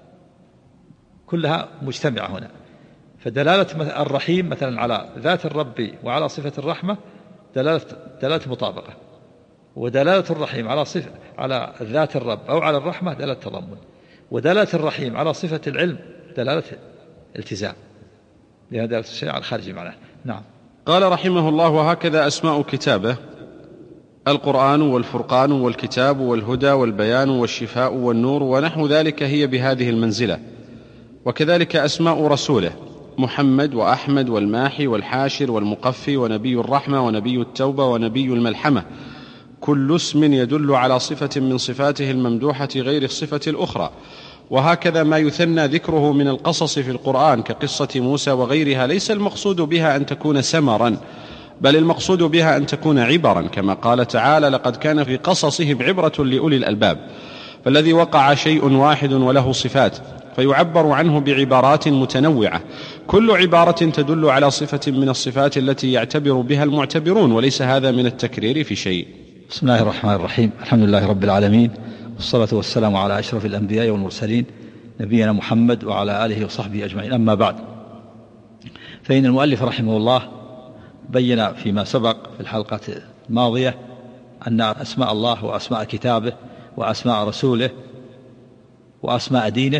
S2: كلها مجتمعة هنا. فدلالة الرحيم مثلا على ذات الرب وعلى صفة الرحمة دلالة مطابقة، ودلالة الرحيم على ذات الرب أو على الرحمة دلالة تضمن، ودلالة الرحيم على صفة العلم دلالة التزام، لأن دلالة الشيء على الخارج معناه. نعم.
S1: قال رحمه الله: وهكذا أسماء كتابه: القرآن والفرقان والكتاب والهدى والبيان والشفاء والنور ونحو ذلك هي بهذه المنزلة. وكذلك أسماء رسوله: محمد وأحمد والماحي والحاشر والمقفي ونبي الرحمة ونبي التوبة ونبي الملحمة، كل اسم يدل على صفة من صفاته الممدوحة غير الصفة الأخرى. وهكذا ما يثنى ذكره من القصص في القرآن كقصة موسى وغيرها ليس المقصود بها أن تكون سمرا، بل المقصود بها أن تكون عبرا، كما قال تعالى: لقد كان في قصصهم عبرة لأولي الألباب. فالذي وقع شيء واحد وله صفات، فيعبر عنه بعبارات متنوعة، كل عبارة تدل على صفة من الصفات التي يعتبر بها المعتبرون، وليس هذا من التكرير في شيء.
S2: بسم الله الرحمن الرحيم. الحمد لله رب العالمين، والصلاة والسلام على أشرف الأنبياء والمرسلين، نبينا محمد وعلى آله وصحبه أجمعين. أما بعد، فإن المؤلف رحمه الله بين فيما سبق في الحلقة الماضية أن أسماء الله وأسماء كتابه وأسماء رسوله وأسماء دينه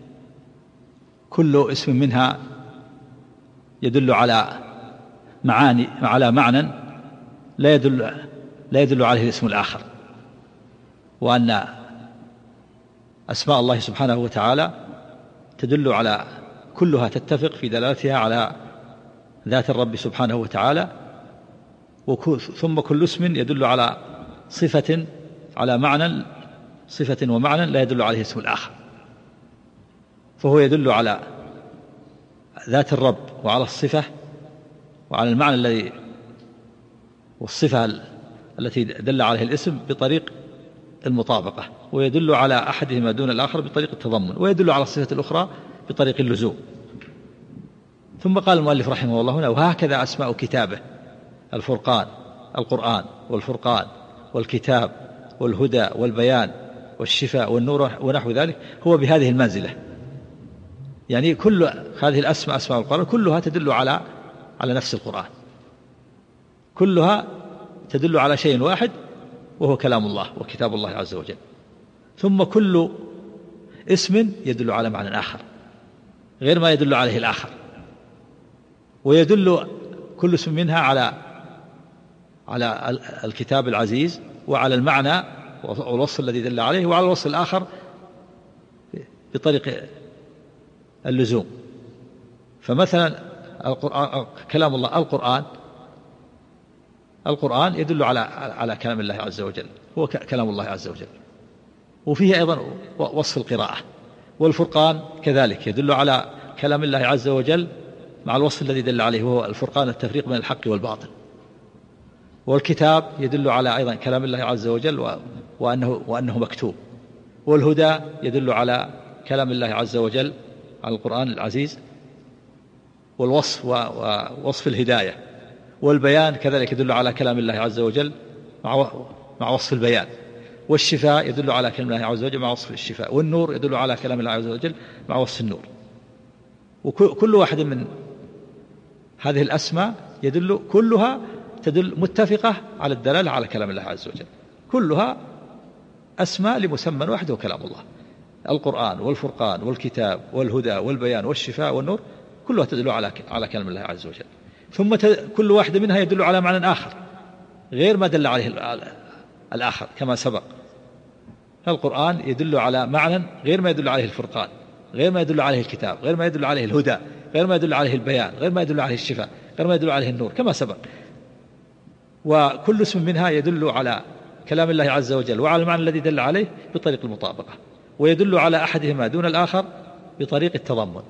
S2: كل اسم منها يدل على معنى لا يدل عليه الاسم الآخر، وأن أسماء الله سبحانه وتعالى تدل على كلها تتفق في دلالتها على ذات الرب سبحانه وتعالى، ثم كل اسم يدل على صفة على معنى، صفة ومعنى لا يدل عليه اسم الآخر، فهو يدل على ذات الرب وعلى الصفة وعلى المعنى الذي والصفة التي دل عليه الاسم بطريق المطابقة، ويدل على أحدهما دون الآخر بطريق التضمن، ويدل على الصفة الأخرى بطريق اللزوم. ثم قال المؤلف رحمه الله هنا: وهكذا أسماء كتابه: القرآن والفرقان والكتاب والهدى والبيان والشفاء والنور ونحو ذلك هو بهذه المنزلة. يعني كل هذه الأسماء، أسماء القرآن كلها تدل على نفس القرآن، كلها تدل على شيء واحد وهو كلام الله وكتاب الله عز وجل. ثم كل اسم يدل على معنى آخر غير ما يدل عليه الآخر، ويدل كل اسم منها على الكتاب العزيز وعلى المعنى والوصف الذي دل عليه، وعلى الوصف الآخر بطريق اللزوم. فمثلا كلام الله القرآن يدل على كلام الله عز وجل، هو كلام الله عز وجل، وفيه أيضا وصف القراءة. والفرقان كذلك يدل على كلام الله عز وجل مع الوصف الذي دل عليه، وهو الفرقان التفريق بين الحق والباطل. والكتاب يدل على أيضا كلام الله عز وجل وأنه مكتوب. والهدى يدل على كلام الله عز وجل على القرآن العزيز والوصف ووصف الهداية. والبيان كذلك يدل على كلام الله عز وجل مع وصف البيان. والشفاء يدل على كلام الله عز وجل مع وصف الشفاء. والنور يدل على كلام الله عز وجل مع وصف النور. وكل واحد من هذه الأسماء كلها تدل متفقة على الدلالة على كلام الله عز وجل، كلها أسماء لمسمى واحد وكلام الله. القرآن والفرقان والكتاب والهدى والبيان والشفاء والنور كلها تدل على كلام الله عز وجل. ثم كل واحد منها يدل على معنى آخر غير ما دل عليه الآخر كما سبق. القرآن يدل على معنى غير ما يدل عليه الفرقان، غير ما يدل عليه الكتاب، غير ما يدل عليه الهدى، غير ما يدل عليه البيان، غير ما يدل عليه الشفاء، غير ما يدل عليه النور كما سبق. وكل اسم منها يدل على كلام الله عز وجل وعلى المعنى الذي دل عليه بطريق المطابقة، ويدل على أحدهما دون الآخر بطريق التضمن،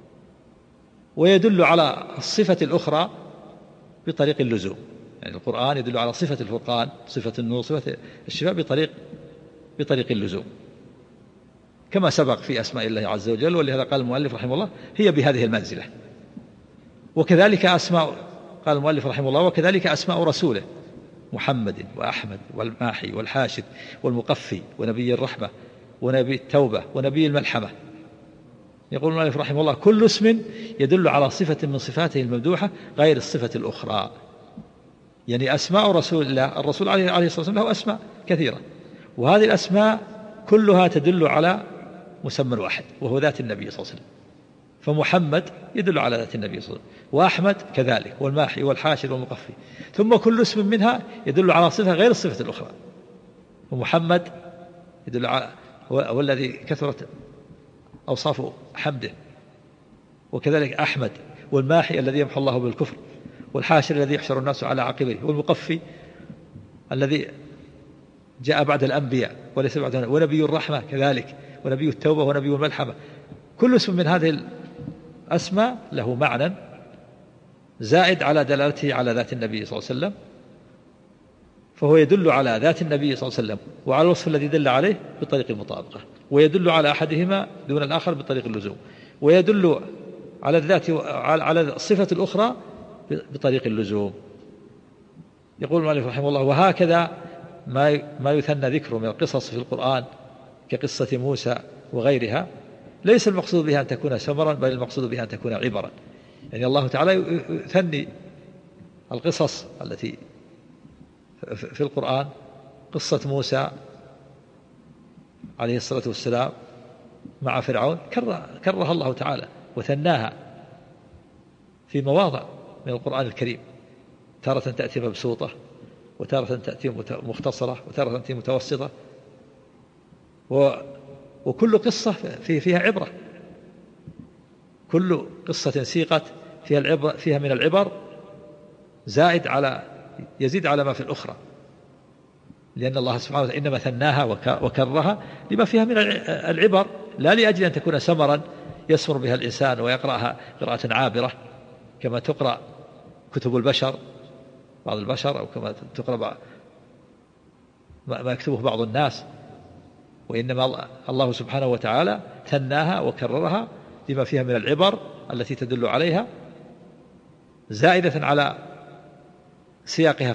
S2: ويدل على الصفة الأخرى بطريق اللزوم. يعني القرآن يدل على صفة الفرقان، صفة النور، صفة الشفاء بطريق اللزوم كما سبق في أسماء الله عز وجل. ولهذا قال المؤلف رحمه الله هي بهذه المنزلة. وكذلك قال المؤلف رحمه الله وكذلك أسماء رسوله محمد وأحمد والماحي والحاشد والمقفي ونبي الرحمة ونبي التوبة ونبي الملحمة. يقول المؤلف رحمه الله كل اسم يدل على صفة من صفاته الممدوحة غير الصفة الأخرى. يعني أسماء رسول الله، الرسول عليه الصلاة والسلام له أسماء كثيرة، وهذه الأسماء كلها تدل على مسمى واحد وهو ذات النبي صلى الله عليه وسلم. فمحمد يدل على ذات النبي صلى الله عليه وسلم، وأحمد كذلك، والماحي والحاشر والمقفي. ثم كل اسم منها يدل على صفة غير الصفة الأخرى. ومحمد يدل على هو الذي كثرت أوصاف حمده، وكذلك أحمد. والماحي الذي يمحو الله بالكفر، والحاشر الذي يحشر الناس على عقبه، والمقفي الذي جاء بعد الأنبياء وليس بعد، ونبي الرحمة كذلك، ونبي التوبة ونبي الملحمة. كل اسم من هذه الأسماء له معنى زائد على دلالته على ذات النبي صلى الله عليه وسلم، فهو يدل على ذات النبي صلى الله عليه وسلم وعلى الوصف الذي دل عليه بطريق المطابقة، ويدل على أحدهما دون الآخر بطريق اللزوم، ويدل على الذات على الصفة الأخرى بطريق اللزوم. يقول المؤلف رحمه الله وهكذا ما يثنى ذكره من القصص في القرآن كقصة موسى وغيرها ليس المقصود بها أن تكون سمرا، بل المقصود بها أن تكون عبرا. يعني الله تعالى يثني القصص التي في القرآن، قصة موسى عليه الصلاة والسلام مع فرعون كررها الله تعالى وثناها في مواضع من القرآن الكريم، تارة تأتي مبسوطة، وتارة تأتي مختصرة، وتارة تأتي متوسطة، وكل قصة فيها عبرة، كل قصة سيقت فيها من العبر يزيد على ما في الأخرى، لأن الله سبحانه وتعالى إنما ثناها وكرها لما فيها من العبر، لا لأجل أن تكون سمرا يسمر بها الإنسان ويقرأها قراءة عابرة كما تقرأ كتب البشر، بعض البشر، أو كما تقرأ ما يكتبه بعض الناس، وإنما الله سبحانه وتعالى ثناها وكررها لما فيها من العبر التي تدل عليها زائدة على سياقها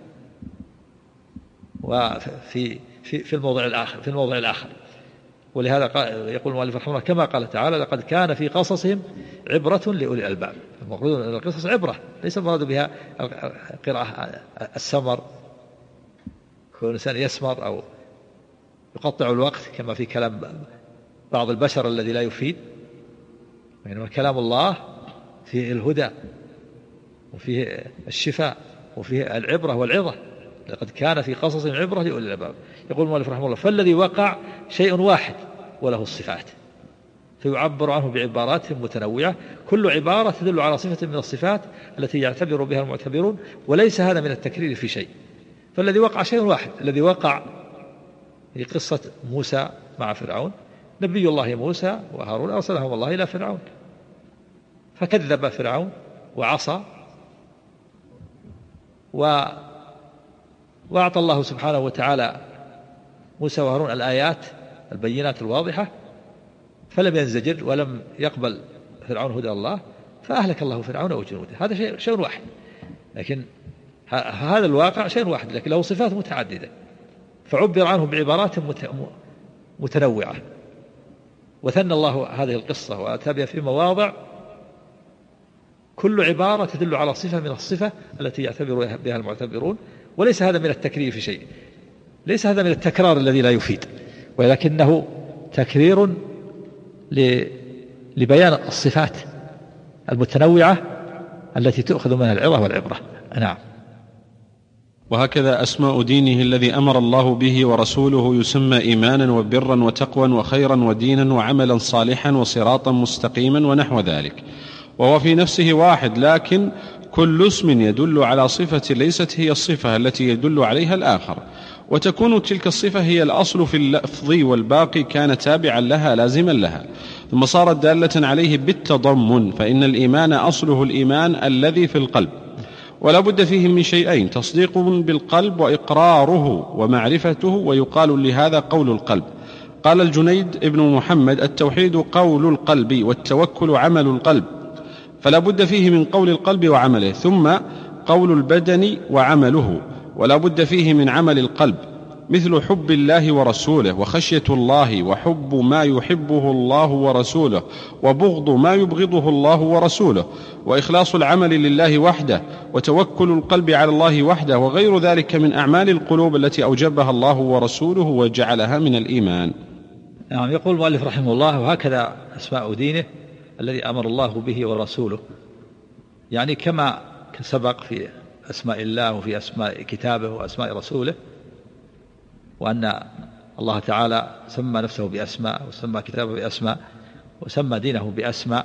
S2: في الموضع الآخر. ولهذا يقول المؤلف رحمه الله كما قال تعالى لقد كان في قصصهم عبرة لأولي الألباب. المفروض أن القصص عبرة، ليس المراد بها قراءة السمر، كل إنسان يسمر أو يقطع الوقت كما في كلام بعض البشر الذي لا يفيد. وإنما كلام الله فيه الهدى وفيه الشفاء وفيه العبرة والعظة، لقد كان في قصصهم عبرة لأولي الألباب. يقول المؤلف رحمه الله: فالذي وقع شيء واحد وله الصفات، فيعبر عنه بعبارات متنوعة، كل عبارة تدل على صفة من الصفات التي يعتبر بها المعتبرون، وليس هذا من التكرير في شيء. فالذي وقع شيء واحد، الذي وقع في قصة موسى مع فرعون، نبي الله موسى وهارون أرسلهم الله إلى فرعون، فكذب فرعون وعصى، وأعطى الله سبحانه وتعالى موسى وهارون الآيات البينات الواضحة، فلم ينزجر ولم يقبل فرعون هدى الله، فأهلك الله فرعون وجنوده. هذا شيء واحد، لكن هذا الواقع شيء واحد لكن له صفات متعددة، فعبر عنه بعبارات متنوعة. وثنى الله هذه القصة وأتى بها في مواضع، كل عبارة تدل على صفة من الصفة التي يعتبر بها المعتبرون، وليس هذا من التكرير في شيء، ليس هذا من التكرار الذي لا يفيد، ولكنه تكرير لبيان الصفات المتنوعة التي تؤخذ منها العظة والعبرة. نعم.
S1: وهكذا أسماء دينه الذي أمر الله به ورسوله يسمى إيمانا وبرا وتقوى وخيرا ودينا وعملا صالحا وصراطا مستقيما ونحو ذلك، وهو في نفسه واحد، لكن كل اسم يدل على صفة ليست هي الصفة التي يدل عليها الآخر، وتكون تلك الصفة هي الأصل في اللفظ، والباقي كان تابعا لها لازما لها، ثم صارت دالة عليه بالتضمن. فإن الإيمان أصله الإيمان الذي في القلب، ولا بد فيه من شيئين: تصديق بالقلب وإقراره ومعرفته، ويقال لهذا قول القلب. قال الجنيد ابن محمد: التوحيد قول القلب، والتوكل عمل القلب، فلا بد فيه من قول القلب وعمله، ثم قول البدن وعمله، ولا بد فيه من عمل القلب، مثل حب الله ورسوله، وخشية الله، وحب ما يحبه الله ورسوله، وبغض ما يبغضه الله ورسوله، وإخلاص العمل لله وحده، وتوكل القلب على الله وحده، وغير ذلك من أعمال القلوب التي أوجبها الله ورسوله وجعلها من الإيمان.
S2: نعم. يقول المؤلف رحمه الله: وهكذا أسماء دينه الذي أمر الله به ورسوله، يعني كما سبق في أسماء الله وفي أسماء كتابه وأسماء رسوله، وأن الله تعالى سمى نفسه بأسماء، وسمى كتابه بأسماء، وسمى دينه بأسماء،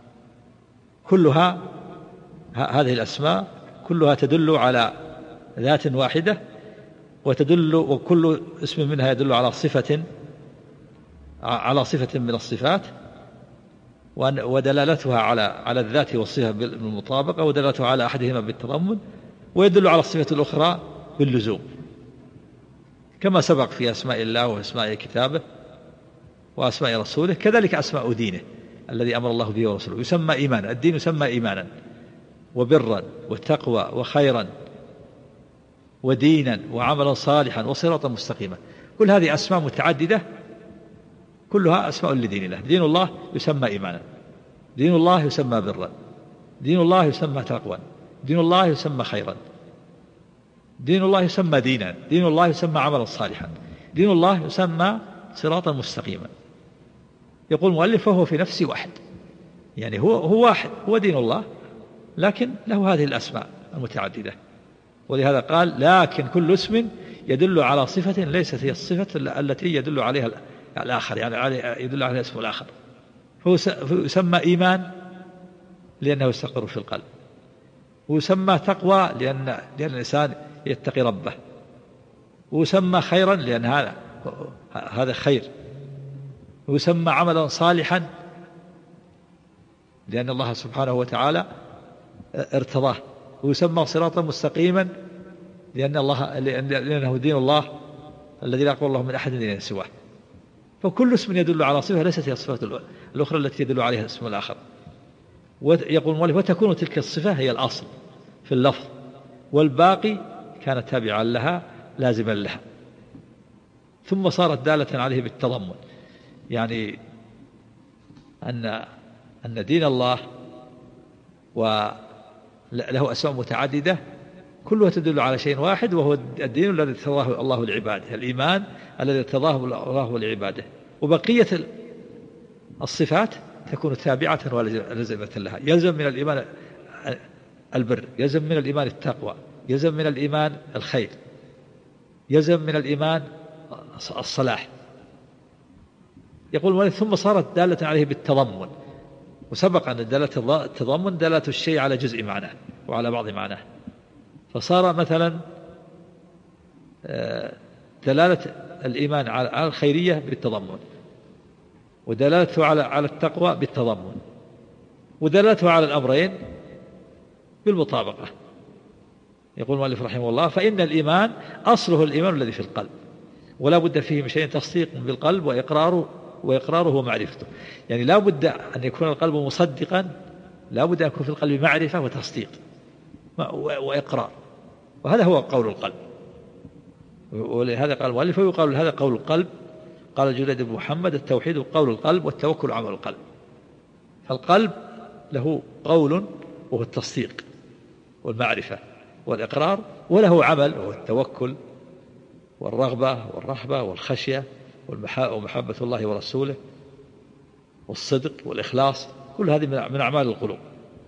S2: كلها هذه الأسماء كلها تدل على ذات واحدة، وكل اسم منها يدل على صفة من الصفات، ودلالتها على الذات والصفة بالمطابقة، ودلالتها على أحدهما بالتضمن، ويدل على الصفة الأخرى باللزوم، كما سبق في أسماء الله وأسماء كتابه وأسماء رسوله. كذلك أسماء دينه الذي أمر الله به ورسوله يسمى إيمانا، الدين يسمى إيمانا وبرا وتقوى وخيرا ودينا وعملا صالحا وصراطا مستقيما. كل هذه أسماء متعددة كلها أسماء لدين الله. دين الله يسمى إيمانا، دين الله يسمى برا، دين الله يسمى تقوى، دين الله يسمى خيرا، دين الله يسمى دينا، دين الله يسمى عملا صالحا، دين الله يسمى صراطا مستقيما. يقول المؤلف: فهو في نفسه واحد، يعني هو واحد، هو دين الله، لكن له هذه الأسماء المتعددة. ولهذا قال: لكن كل اسم يدل على صفة ليست هي الصفة التي يدل عليها الآخر، يعني يدل عليها اسم الآخر. فهو يسمى إيمان لأنه يستقر في القلب، ويسمى تقوى لأن الإنسان يتقي ربه، ويسمى خيرا لأن هذا خير، ويسمى عملا صالحا لأن الله سبحانه وتعالى ارتضاه، ويسمى صراطا مستقيما لأنه دين الله الذي لا يقبل الله من أحد دين سواه. فكل اسم يدل على صفة ليست هي الصفة الأخرى التي يدل عليها الاسم الآخر. ويقول المؤلف: وتكون تلك الصفة هي الأصل في اللفظ، والباقي كان تابعا لها لازما لها، ثم صارت دالة عليه بالتضمن، يعني أن دين الله وله أسماء متعددة كلها تدل على شيء واحد، وهو الدين الذي ارتضاه الله لعباده، الإيمان الذي ارتضاه الله لعباده. وبقية الصفات تكون تابعة ولازمة لها. يلزم من الإيمان البر، يلزم من الإيمان التقوى، يلزم من الإيمان الخير، يلزم من الإيمان الصلاح. يقول ثم صارت دالة عليه بالتضمن، وسبق أن دالة التضمن دالة الشيء على جزء معناه وعلى بعض معناه، فصار مثلا دلالة الإيمان على الخيرية بالتضمن، ودلالته على التقوى بالتضمن، ودلالته على الأمرين بالمطابقة. يقول المؤلف رحمه الله: فإن الإيمان أصله الإيمان الذي في القلب، ولا بد فيه من شيء تصديق بالقلب وإقراره ومعرفته. يعني لا بد أن يكون القلب مصدقا، لا بد أن يكون في القلب معرفة وتصديق وإقرار، وهذا هو قول القلب. ولهذا قال المؤلف: ويقال هذا قول القلب. قال جليد بن محمد: التوحيد قول القلب، والتوكل عمل القلب. فالقلب له قول وهو التصديق والمعرفة والإقرار، وله عمل وهو التوكل والرغبة والرهبة والخشية ومحبة الله ورسوله والصدق والإخلاص، كل هذه من أعمال القلوب.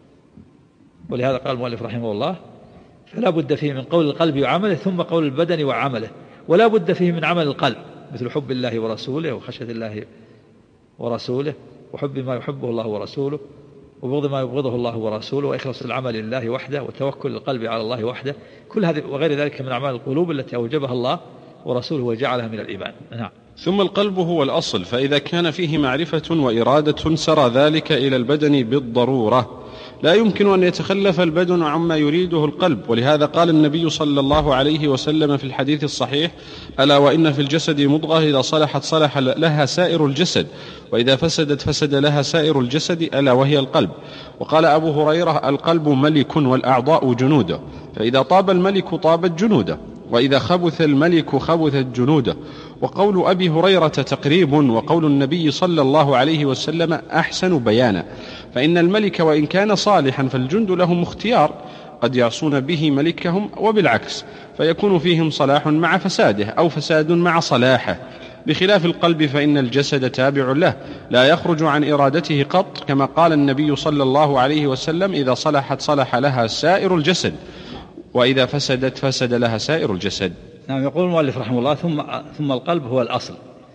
S2: ولهذا قال المؤلف رحمه الله: فلا بد فيه من قول القلب وعمله، ثم قول البدن وعمله، ولا بد فيه من عمل القلب مثل حب الله ورسوله وخشية الله ورسوله وحب ما يحبه الله ورسوله وبغض ما يبغضه الله ورسوله وإخلاص العمل لله وحده وتوكل القلب على الله وحده. كل هذه وغير ذلك من أعمال القلوب التي أوجبها الله ورسوله وجعلها من الإيمان. نعم.
S1: ثم القلب هو الأصل، فإذا كان فيه معرفة وإرادة سرى ذلك إلى البدن بالضرورة، لا يمكن أن يتخلف البدن عما يريده القلب. ولهذا قال النبي صلى الله عليه وسلم في الحديث الصحيح: ألا وإن في الجسد مضغة إذا صلحت صلح لها سائر الجسد، وإذا فسدت فسد لها سائر الجسد، ألا وهي القلب. وقال أبو هريرة: القلب ملك والأعضاء جنوده، فإذا طاب الملك طابت جنوده، وإذا خبث الملك خبثت جنوده. وقول أبي هريرة تقريب، وقول النبي صلى الله عليه وسلم أحسن بيانا. فإن الملك وإن كان صالحا فالجند لهم اختيار، قد يعصون به ملكهم وبالعكس، فيكون فيهم صلاح مع فساده أو فساد مع صلاحه، بخلاف القلب فإن الجسد تابع له لا يخرج عن إرادته قط، كما قال النبي صلى الله عليه وسلم: إذا صلحت صلح لها سائر الجسد، وإذا فسدت فسد لها سائر الجسد.
S2: نعم. يقول المؤلف رحمه الله: ثم القلب هو الأصل.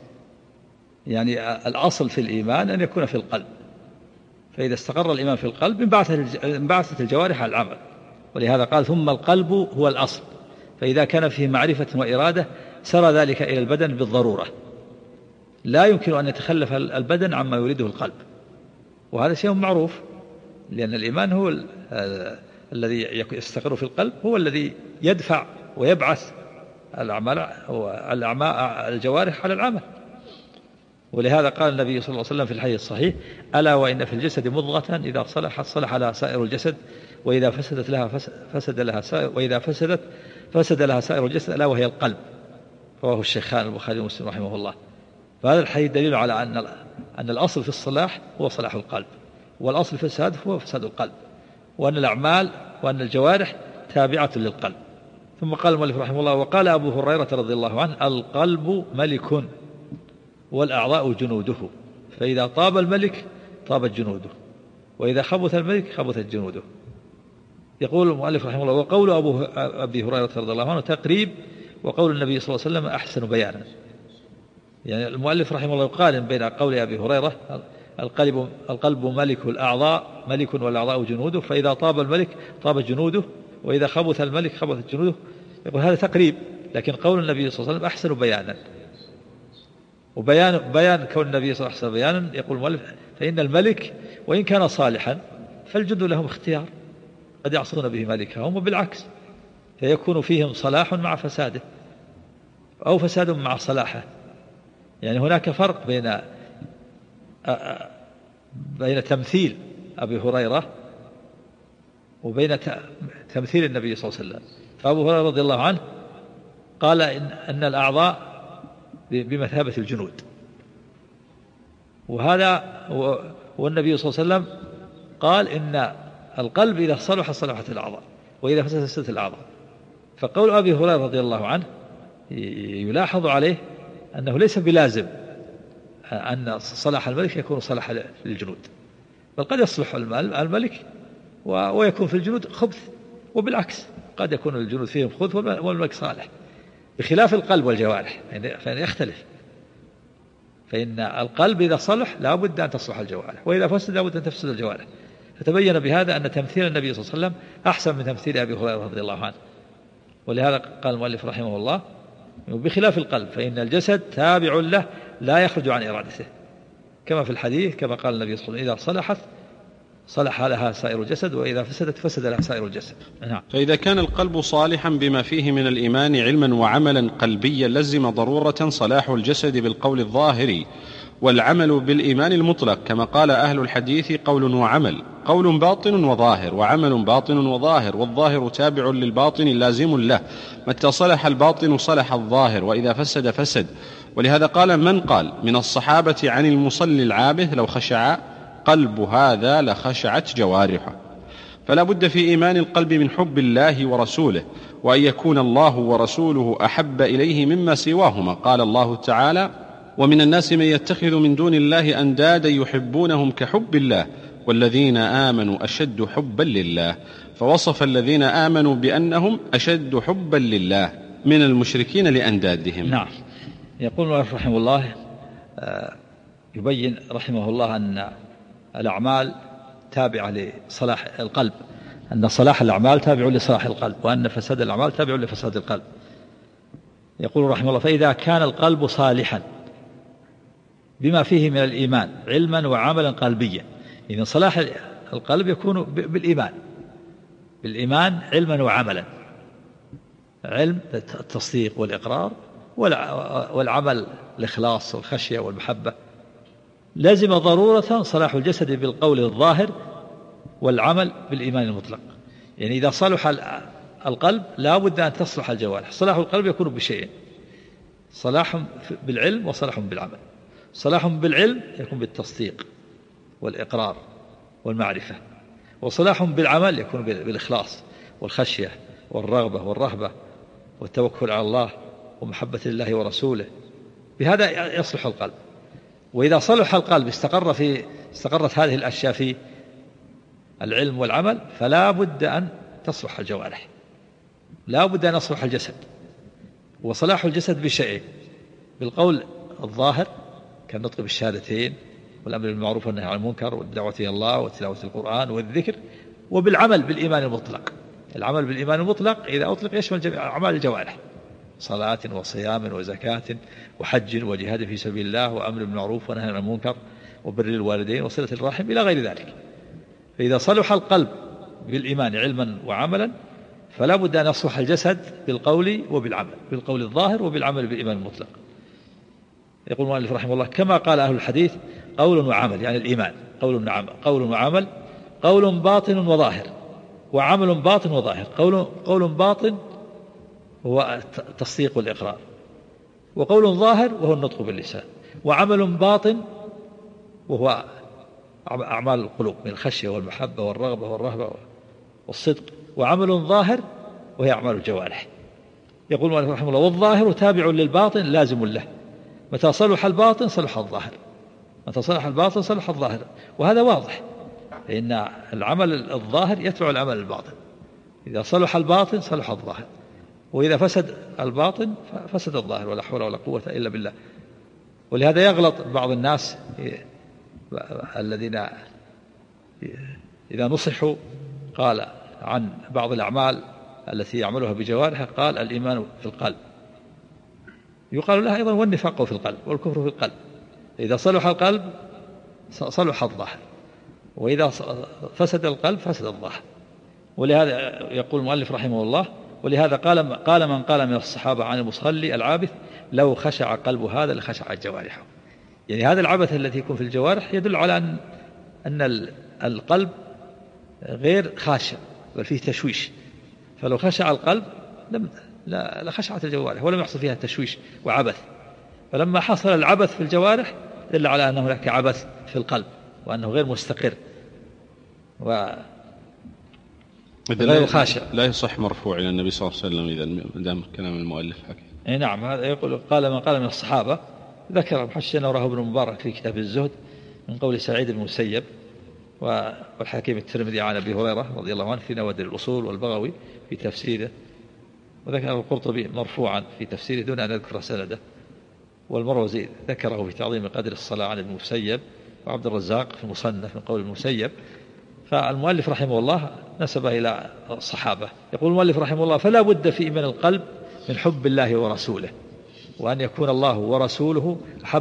S2: يعني الأصل في الإيمان أن يكون في القلب، فإذا استقر الإيمان في القلب انبعثت الجوارح على العمل. ولهذا قال: ثم القلب هو الأصل، فإذا كان فيه معرفة وإرادة سرى ذلك إلى البدن بالضرورة، لا يمكن أن يتخلف البدن عما يريده القلب، وهذا شيء معروف، لأن الإيمان هو الذي يستقر في القلب، هو الذي يدفع ويبعث الجوارح على العمل. ولهذا قال النبي صلى الله عليه وسلم في الحديث الصحيح: ألا وإن في الجسد مضغة إذا صلحت صلح لها سائر الجسد، وإذا فسدت لها فسد لها سائر، وإذا فسدت فسد لها سائر الجسد، ألا وهي القلب. رواه الشيخان البخاري ومسلم رحمه الله. فهذا الحديث دليل على أن الأصل في الصلاح هو صلاح القلب، والأصل في الفساد هو فساد القلب، وأن الأعمال وأن الجوارح تابعة للقلب. ثم قال المؤلف رحمه الله: وقال أبو هريرة رضي الله عنه: القلب ملك والأعضاء جنوده، فإذا طاب الملك طابت جنوده، وإذا خبث الملك خبثت جنوده. يقول المؤلف رحمه الله: وقول أبي هريرة رضي الله عنه تقريب، وقول النبي صلى الله عليه وسلم أحسن بيانا. يعني المؤلف رحمه الله يقارن بين قول أبي هريرة: القلب ملك والأعضاء ملك والأعضاء جنوده، فإذا طاب الملك طابت جنوده، وإذا خبث الملك خبثت جنوده. يقول هذا تقريب، لكن قول النبي صلى الله عليه وسلم أحسن بيانا. وبيان كون النبي صلى الله عليه وسلم بيانا، يقول المؤلف: فإن الملك وإن كان صالحا فالجند لهم اختيار، قد يعصون به ملكهم وبالعكس، فيكون فيهم صلاح مع فساده أو فساد مع صلاحه. يعني هناك فرق بين تمثيل أبي هريرة وبين تمثيل النبي صلى الله عليه وسلم. فأبو هريرة رضي الله عنه قال أن الأعضاء بمثابة الجنود، والنبي صلى الله عليه وسلم قال إن القلب إذا صلح صلحت الأعضاء، وإذا فسدت فسدت الأعضاء. فقول أبي هريرة رضي الله عنه يلاحظ عليه أنه ليس بلازم أن صلاح الملك يكون صلاح للجنود، بل قد يصلح الملك ويكون في الجنود خبث، وبالعكس قد يكون الجنود فيهم خبث والملك صالح، بخلاف القلب والجوارح فإن يختلف. فإن القلب إذا صلح لا بد أن تصلح الجوارح، وإذا فسد لا بد أن تفسد الجوارح. فتبين بهذا أن تمثيل النبي صلى الله عليه وسلم أحسن من تمثيل أبي هريرة رضي الله عنه. ولهذا قال المؤلف رحمه الله بخلاف القلب فإن الجسد تابع له لا يخرج عن إرادته، كما في الحديث كما قال النبي صلى الله عليه وسلم إذا صلحت صلح لها سائر الجسد وإذا فسدت فسد لها سائر الجسد. نعم.
S1: فإذا كان القلب صالحا بما فيه من الإيمان علما وعملا قلبيا لزم ضرورة صلاح الجسد بالقول الظاهري والعمل بالإيمان المطلق، كما قال أهل الحديث قول وعمل، قول باطن وظاهر وعمل باطن وظاهر، والظاهر تابع للباطن لازم له، متى صلح الباطن صلح الظاهر وإذا فسد فسد. ولهذا قال من قال من الصحابة عن المصلي العابث لو خشع قلب هذا لخشعت جوارحه. فلا بد في إيمان القلب من حب الله ورسوله، وأن يكون الله ورسوله أحب إليه مما سواهما. قال الله تعالى ومن الناس من يتخذ من دون الله أندادا يحبونهم كحب الله والذين آمنوا أشد حبا لله، فوصف الذين آمنوا بأنهم أشد حبا لله من المشركين لأندادهم.
S2: نعم. يقول رحمه الله يبين رحمه الله أن الأعمال تابعة لصلاح القلب، أن صلاح الأعمال تابع لصلاح القلب، وأن فساد الأعمال تابع لفساد القلب. يقول رحمه الله فإذا كان القلب صالحا بما فيه من الإيمان علما وعملا قلبيا، إذن صلاح القلب يكون بالإيمان علما وعملا، علم التصديق والإقرار، والعمل الإخلاص والخشية والمحبة. لازم ضرورة صلاح الجسد بالقول الظاهر والعمل بالإيمان المطلق. يعني إذا صلح القلب لا بد أن تصلح الجوارح. صلاح القلب يكون بشيئين: صلاح بالعلم وصلاح بالعمل. صلاح بالعلم يكون بالتصديق والإقرار والمعرفة، وصلاح بالعمل يكون بالإخلاص والخشية والرغبة والرهبة والتوكل على الله ومحبة الله ورسوله. بهذا يصلح القلب. وإذا صلح القلب استقرت هذه الأشياء في العلم والعمل، فلا بد أن تصلح الجوارح، لا بد أن يصلح الجسد. وصلاح الجسد بشيء: بالقول الظاهر كالنطق بالشهادتين والأمر بالمعروف والنهي عن المنكر والدعوة إلى الله وتلاوة القرآن والذكر، وبالعمل بالإيمان المطلق. العمل بالإيمان المطلق إذا أطلق يشمل جميع أعمال الجوارح: صلاة وصيام وزكاة وحج وجهاد في سبيل الله وأمر بالمعروف ونهي عن المنكر وبر الوالدين وصلة الرحم إلى غير ذلك. فإذا صلح القلب بالإيمان علما وعملا فلا بد أن يصلح الجسد بالقول وبالعمل، بالقول الظاهر وبالعمل بالإيمان المطلق. يقول المؤلف رحمه الله كما قال أهل الحديث قول وعمل، يعني الإيمان قول وعمل، قول باطن وظاهر، وعمل باطن وظاهر. قول باطن هو التصديق والإقرار، وقول ظاهر وهو النطق باللسان، وعمل باطن وهو أعمال القلوب من الخشية والمحبة والرغبة والرهبة والصدق، وعمل ظاهر وهي أعمال الجوارح. يقول المؤلف رحمه الله والظاهر تابع للباطن لازم له، متى صلح الباطن صلح الظاهر، متى صلح الباطن صلح الظاهر. وهذا واضح، لأن العمل الظاهر يتبع العمل الباطن. إذا صلح الباطن صلح الظاهر، وإذا فسد الباطن فسد الظاهر، ولا حول ولا قوة إلا بالله. ولهذا يغلط بعض الناس الذين إذا نصحوا قال عن بعض الأعمال التي يعملها بجوارحه قال الإيمان في القلب، يقال لها أيضا والنفاق في القلب والكفر في القلب. إذا صلح القلب صلح الظاهر، وإذا فسد القلب فسد الظاهر. ولهذا يقول المؤلف رحمه الله ولهذا قال من قال من الصحابة عن المصلي العابث لو خشع قلب هذا لخشعت جوارحه. يعني هذا العبث الذي يكون في الجوارح يدل على أن القلب غير خاشع بل فيه تشويش، فلو خشع القلب لخشعت الجوارح ولم يحصل فيها تشويش وعبث. فلما حصل العبث في الجوارح دل على أن هناك عبث في القلب وأنه غير مستقر غير خاشع.
S1: لا يصح مرفوع إلى النبي صلى الله عليه وسلم إذا دام كلام المؤلف حكي.
S2: نعم. هذا يقول قال من قال من الصحابة، ذكر محشنا وراه ابن مبارك في كتاب الزهد من قول سعيد بن المسيب والحكيم الترمذي عن أبي هريرة رضي الله عنه في نوادر الأصول، والبغوي في تفسيره، وذكر القرطبي مرفوعا في تفسيره دون أن يذكر سنده، والمروزي ذكره في تعظيم قدر الصلاة عن المسيب، وعبد الرزاق في المصنف من قول المسيب. فالمؤلف رحمه الله نسبه إلى الصحابة. يقول المؤلف رحمه الله: فلا بد في إيمان القلب من حب الله ورسوله، وأن يكون الله ورسوله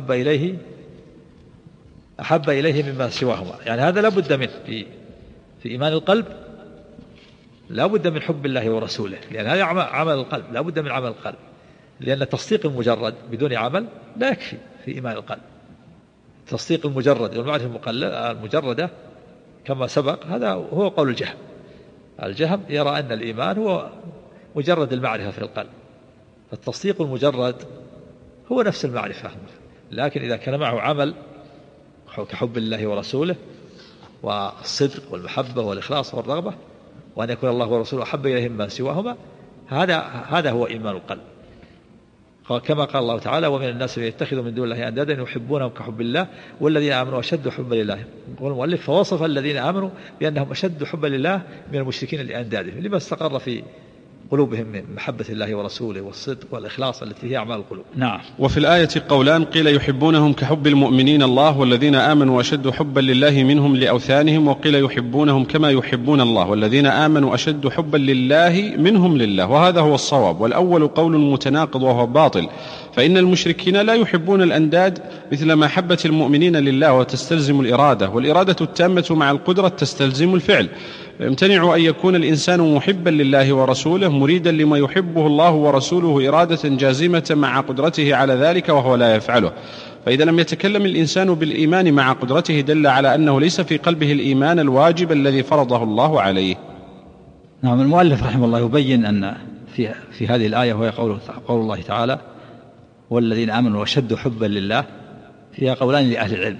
S2: أحب إليه مما سواهما. يعني هذا لا بد منه في إيمان القلب، لا بد من حب الله ورسوله، لأن هذا عمل القلب، لا بد من عمل القلب، لأن التصديق المجرد بدون عمل لا يكفي في إيمان القلب. التصديق المجرد والمعرفة المجردة كما سبق هذا هو قول الجهم. الجهم يرى أن الإيمان هو مجرد المعرفة في القلب، فالتصديق المجرد هو نفس المعرفة، لكن إذا كان معه عمل كحب الله ورسوله والصدق والمحبة والإخلاص والرغبة، وأن يكون الله ورسوله أحب إليهم ما سواهما، هذا هو إيمان القلب. كما قال الله تعالى: ومن الناس من يتخذ من دون الله أندادا يحبونهم كحب الله والذين آمنوا أشد حبا لله. يقول المؤلف: فوصف الذين آمنوا بأنهم أشد حبا لله من المشركين لأندادهم، لما استقر في قلوبهم من محبة الله ورسوله والصدق والإخلاص التي هي أعمال القلوب.
S1: نعم. وفي الآية قولان: قيل يحبونهم كحب المؤمنين الله والذين آمنوا أشد حبا لله منهم لأوثانهم، وقيل يحبونهم كما يحبون الله والذين آمنوا أشد حبا لله منهم لله. وهذا هو الصواب، والأول قول متناقض وهو باطل، فإن المشركين لا يحبون الأنداد مثل محبة المؤمنين لله، وتستلزم الإرادة، والإرادة التامة مع القدرة تستلزم الفعل، فيمتنع أن يكون الإنسان محبا لله ورسوله مريدا لما يحبه الله ورسوله إرادة جازمة مع قدرته على ذلك وهو لا يفعله. فإذا لم يتكلم الإنسان بالإيمان مع قدرته دل على أنه ليس في قلبه الإيمان الواجب الذي فرضه الله عليه.
S2: نعم. المؤلف رحمه الله يبين أن في هذه الآية، وهي قول الله تعالى: والذين آمنوا وشدوا حبا لله، فيها قولان لأهل العلم،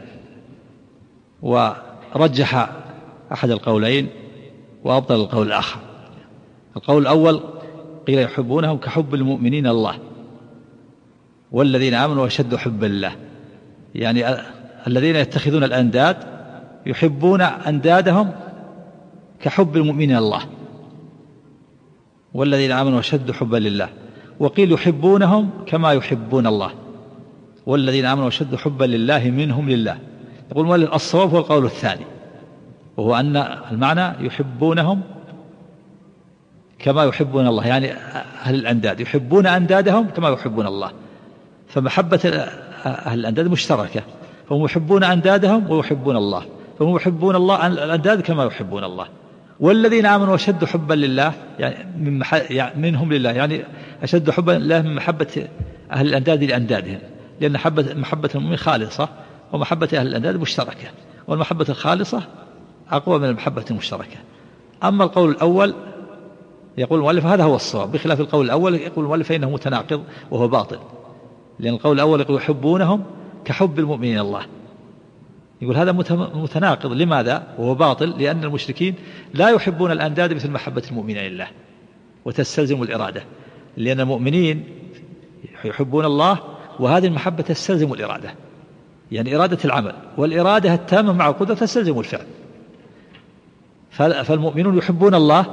S2: ورجح أحد القولين وأبطل القول الآخر. القول الأول: قيل يحبونهم كحب المؤمنين الله والذين آمنوا وشدوا حبا لله، يعني الذين يتخذون الأنداد يحبون أندادهم كحب المؤمنين الله والذين آمنوا وشدوا حبا لله. وقيل يحبونهم كما يحبون الله والذين آمنوا وشدوا حبا لله منهم لله. يقول الصواب هو القول الثاني، وهو أن المعنى يحبونهم كما يحبون الله، يعني أهل الأنداد يحبون أندادهم كما يحبون الله، فمحبة أهل الأنداد مشتركة، فهم يحبون أندادهم ويحبون الله، فهم يحبون الله الأنداد كما يحبون الله. والذين آمنوا وشدوا حبا لله، يعني منهم لله، يعني أشد حبا لله من محبة أهل الأنداد لأندادهم، لأن محبة المؤمن خالصة، ومحبة أهل الأنداد مشتركة، والمحبة الخالصة أقوى من المحبة المشتركة. أما القول الأول يقول المؤلف هذا هو الصواب، بخلاف القول الأول يقول المؤلف فإنه متناقض وهو باطل، لأن القول الأول يقول يحبونهم كحب المؤمنين الله، يقول هذا متناقض. لماذا وهو باطل؟ لأن المشركين لا يحبون الأنداد مثل محبة المؤمنين لله، وتستلزم الإرادة، لأن المؤمنين يحبون الله، وهذه المحبة تستلزم الإرادة، يعني إرادة العمل، والإرادة التامة مع القدرة تستلزم الفعل. فالمؤمنون يحبون الله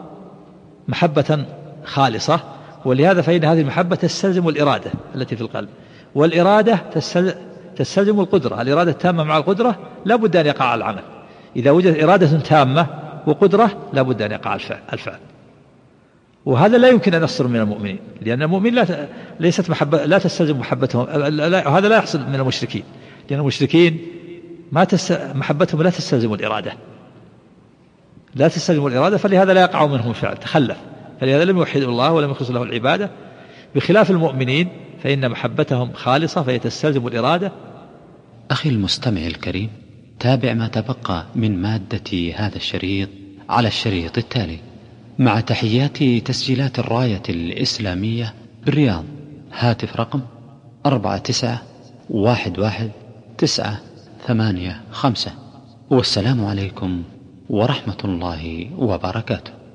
S2: محبة خالصة، ولهذا فإن هذه المحبة تستلزم الإرادة التي في القلب، والإرادة تستلزم القدرة، الإرادة التامة مع القدرة لا بد أن يقع العمل. إذا وجد إرادة تامة وقدرة لا بد أن يقع الفعل، وهذا لا يمكن أن يصدر من المؤمنين، لأن المؤمن ليست محبة، لا تستلزم محبتهم، هذا لا يحصل من المشركين، لأن المشركين محبتهم لا تستلزم الإرادة، لا تستلزم الإرادة، فلهذا لا يقع منهم الفعل، تخلف، فلهذا لم يوحدوا الله ولم يخلصوا له العبادة. بخلاف المؤمنين فإن محبتهم خالصة فهي تستلزم الإرادة.
S3: أخي المستمع الكريم، تابع ما تبقى من مادة هذا الشريط على الشريط التالي، مع تحيات تسجيلات الراية الإسلامية بالرياض. هاتف رقم 49111985. والسلام عليكم ورحمة الله وبركاته.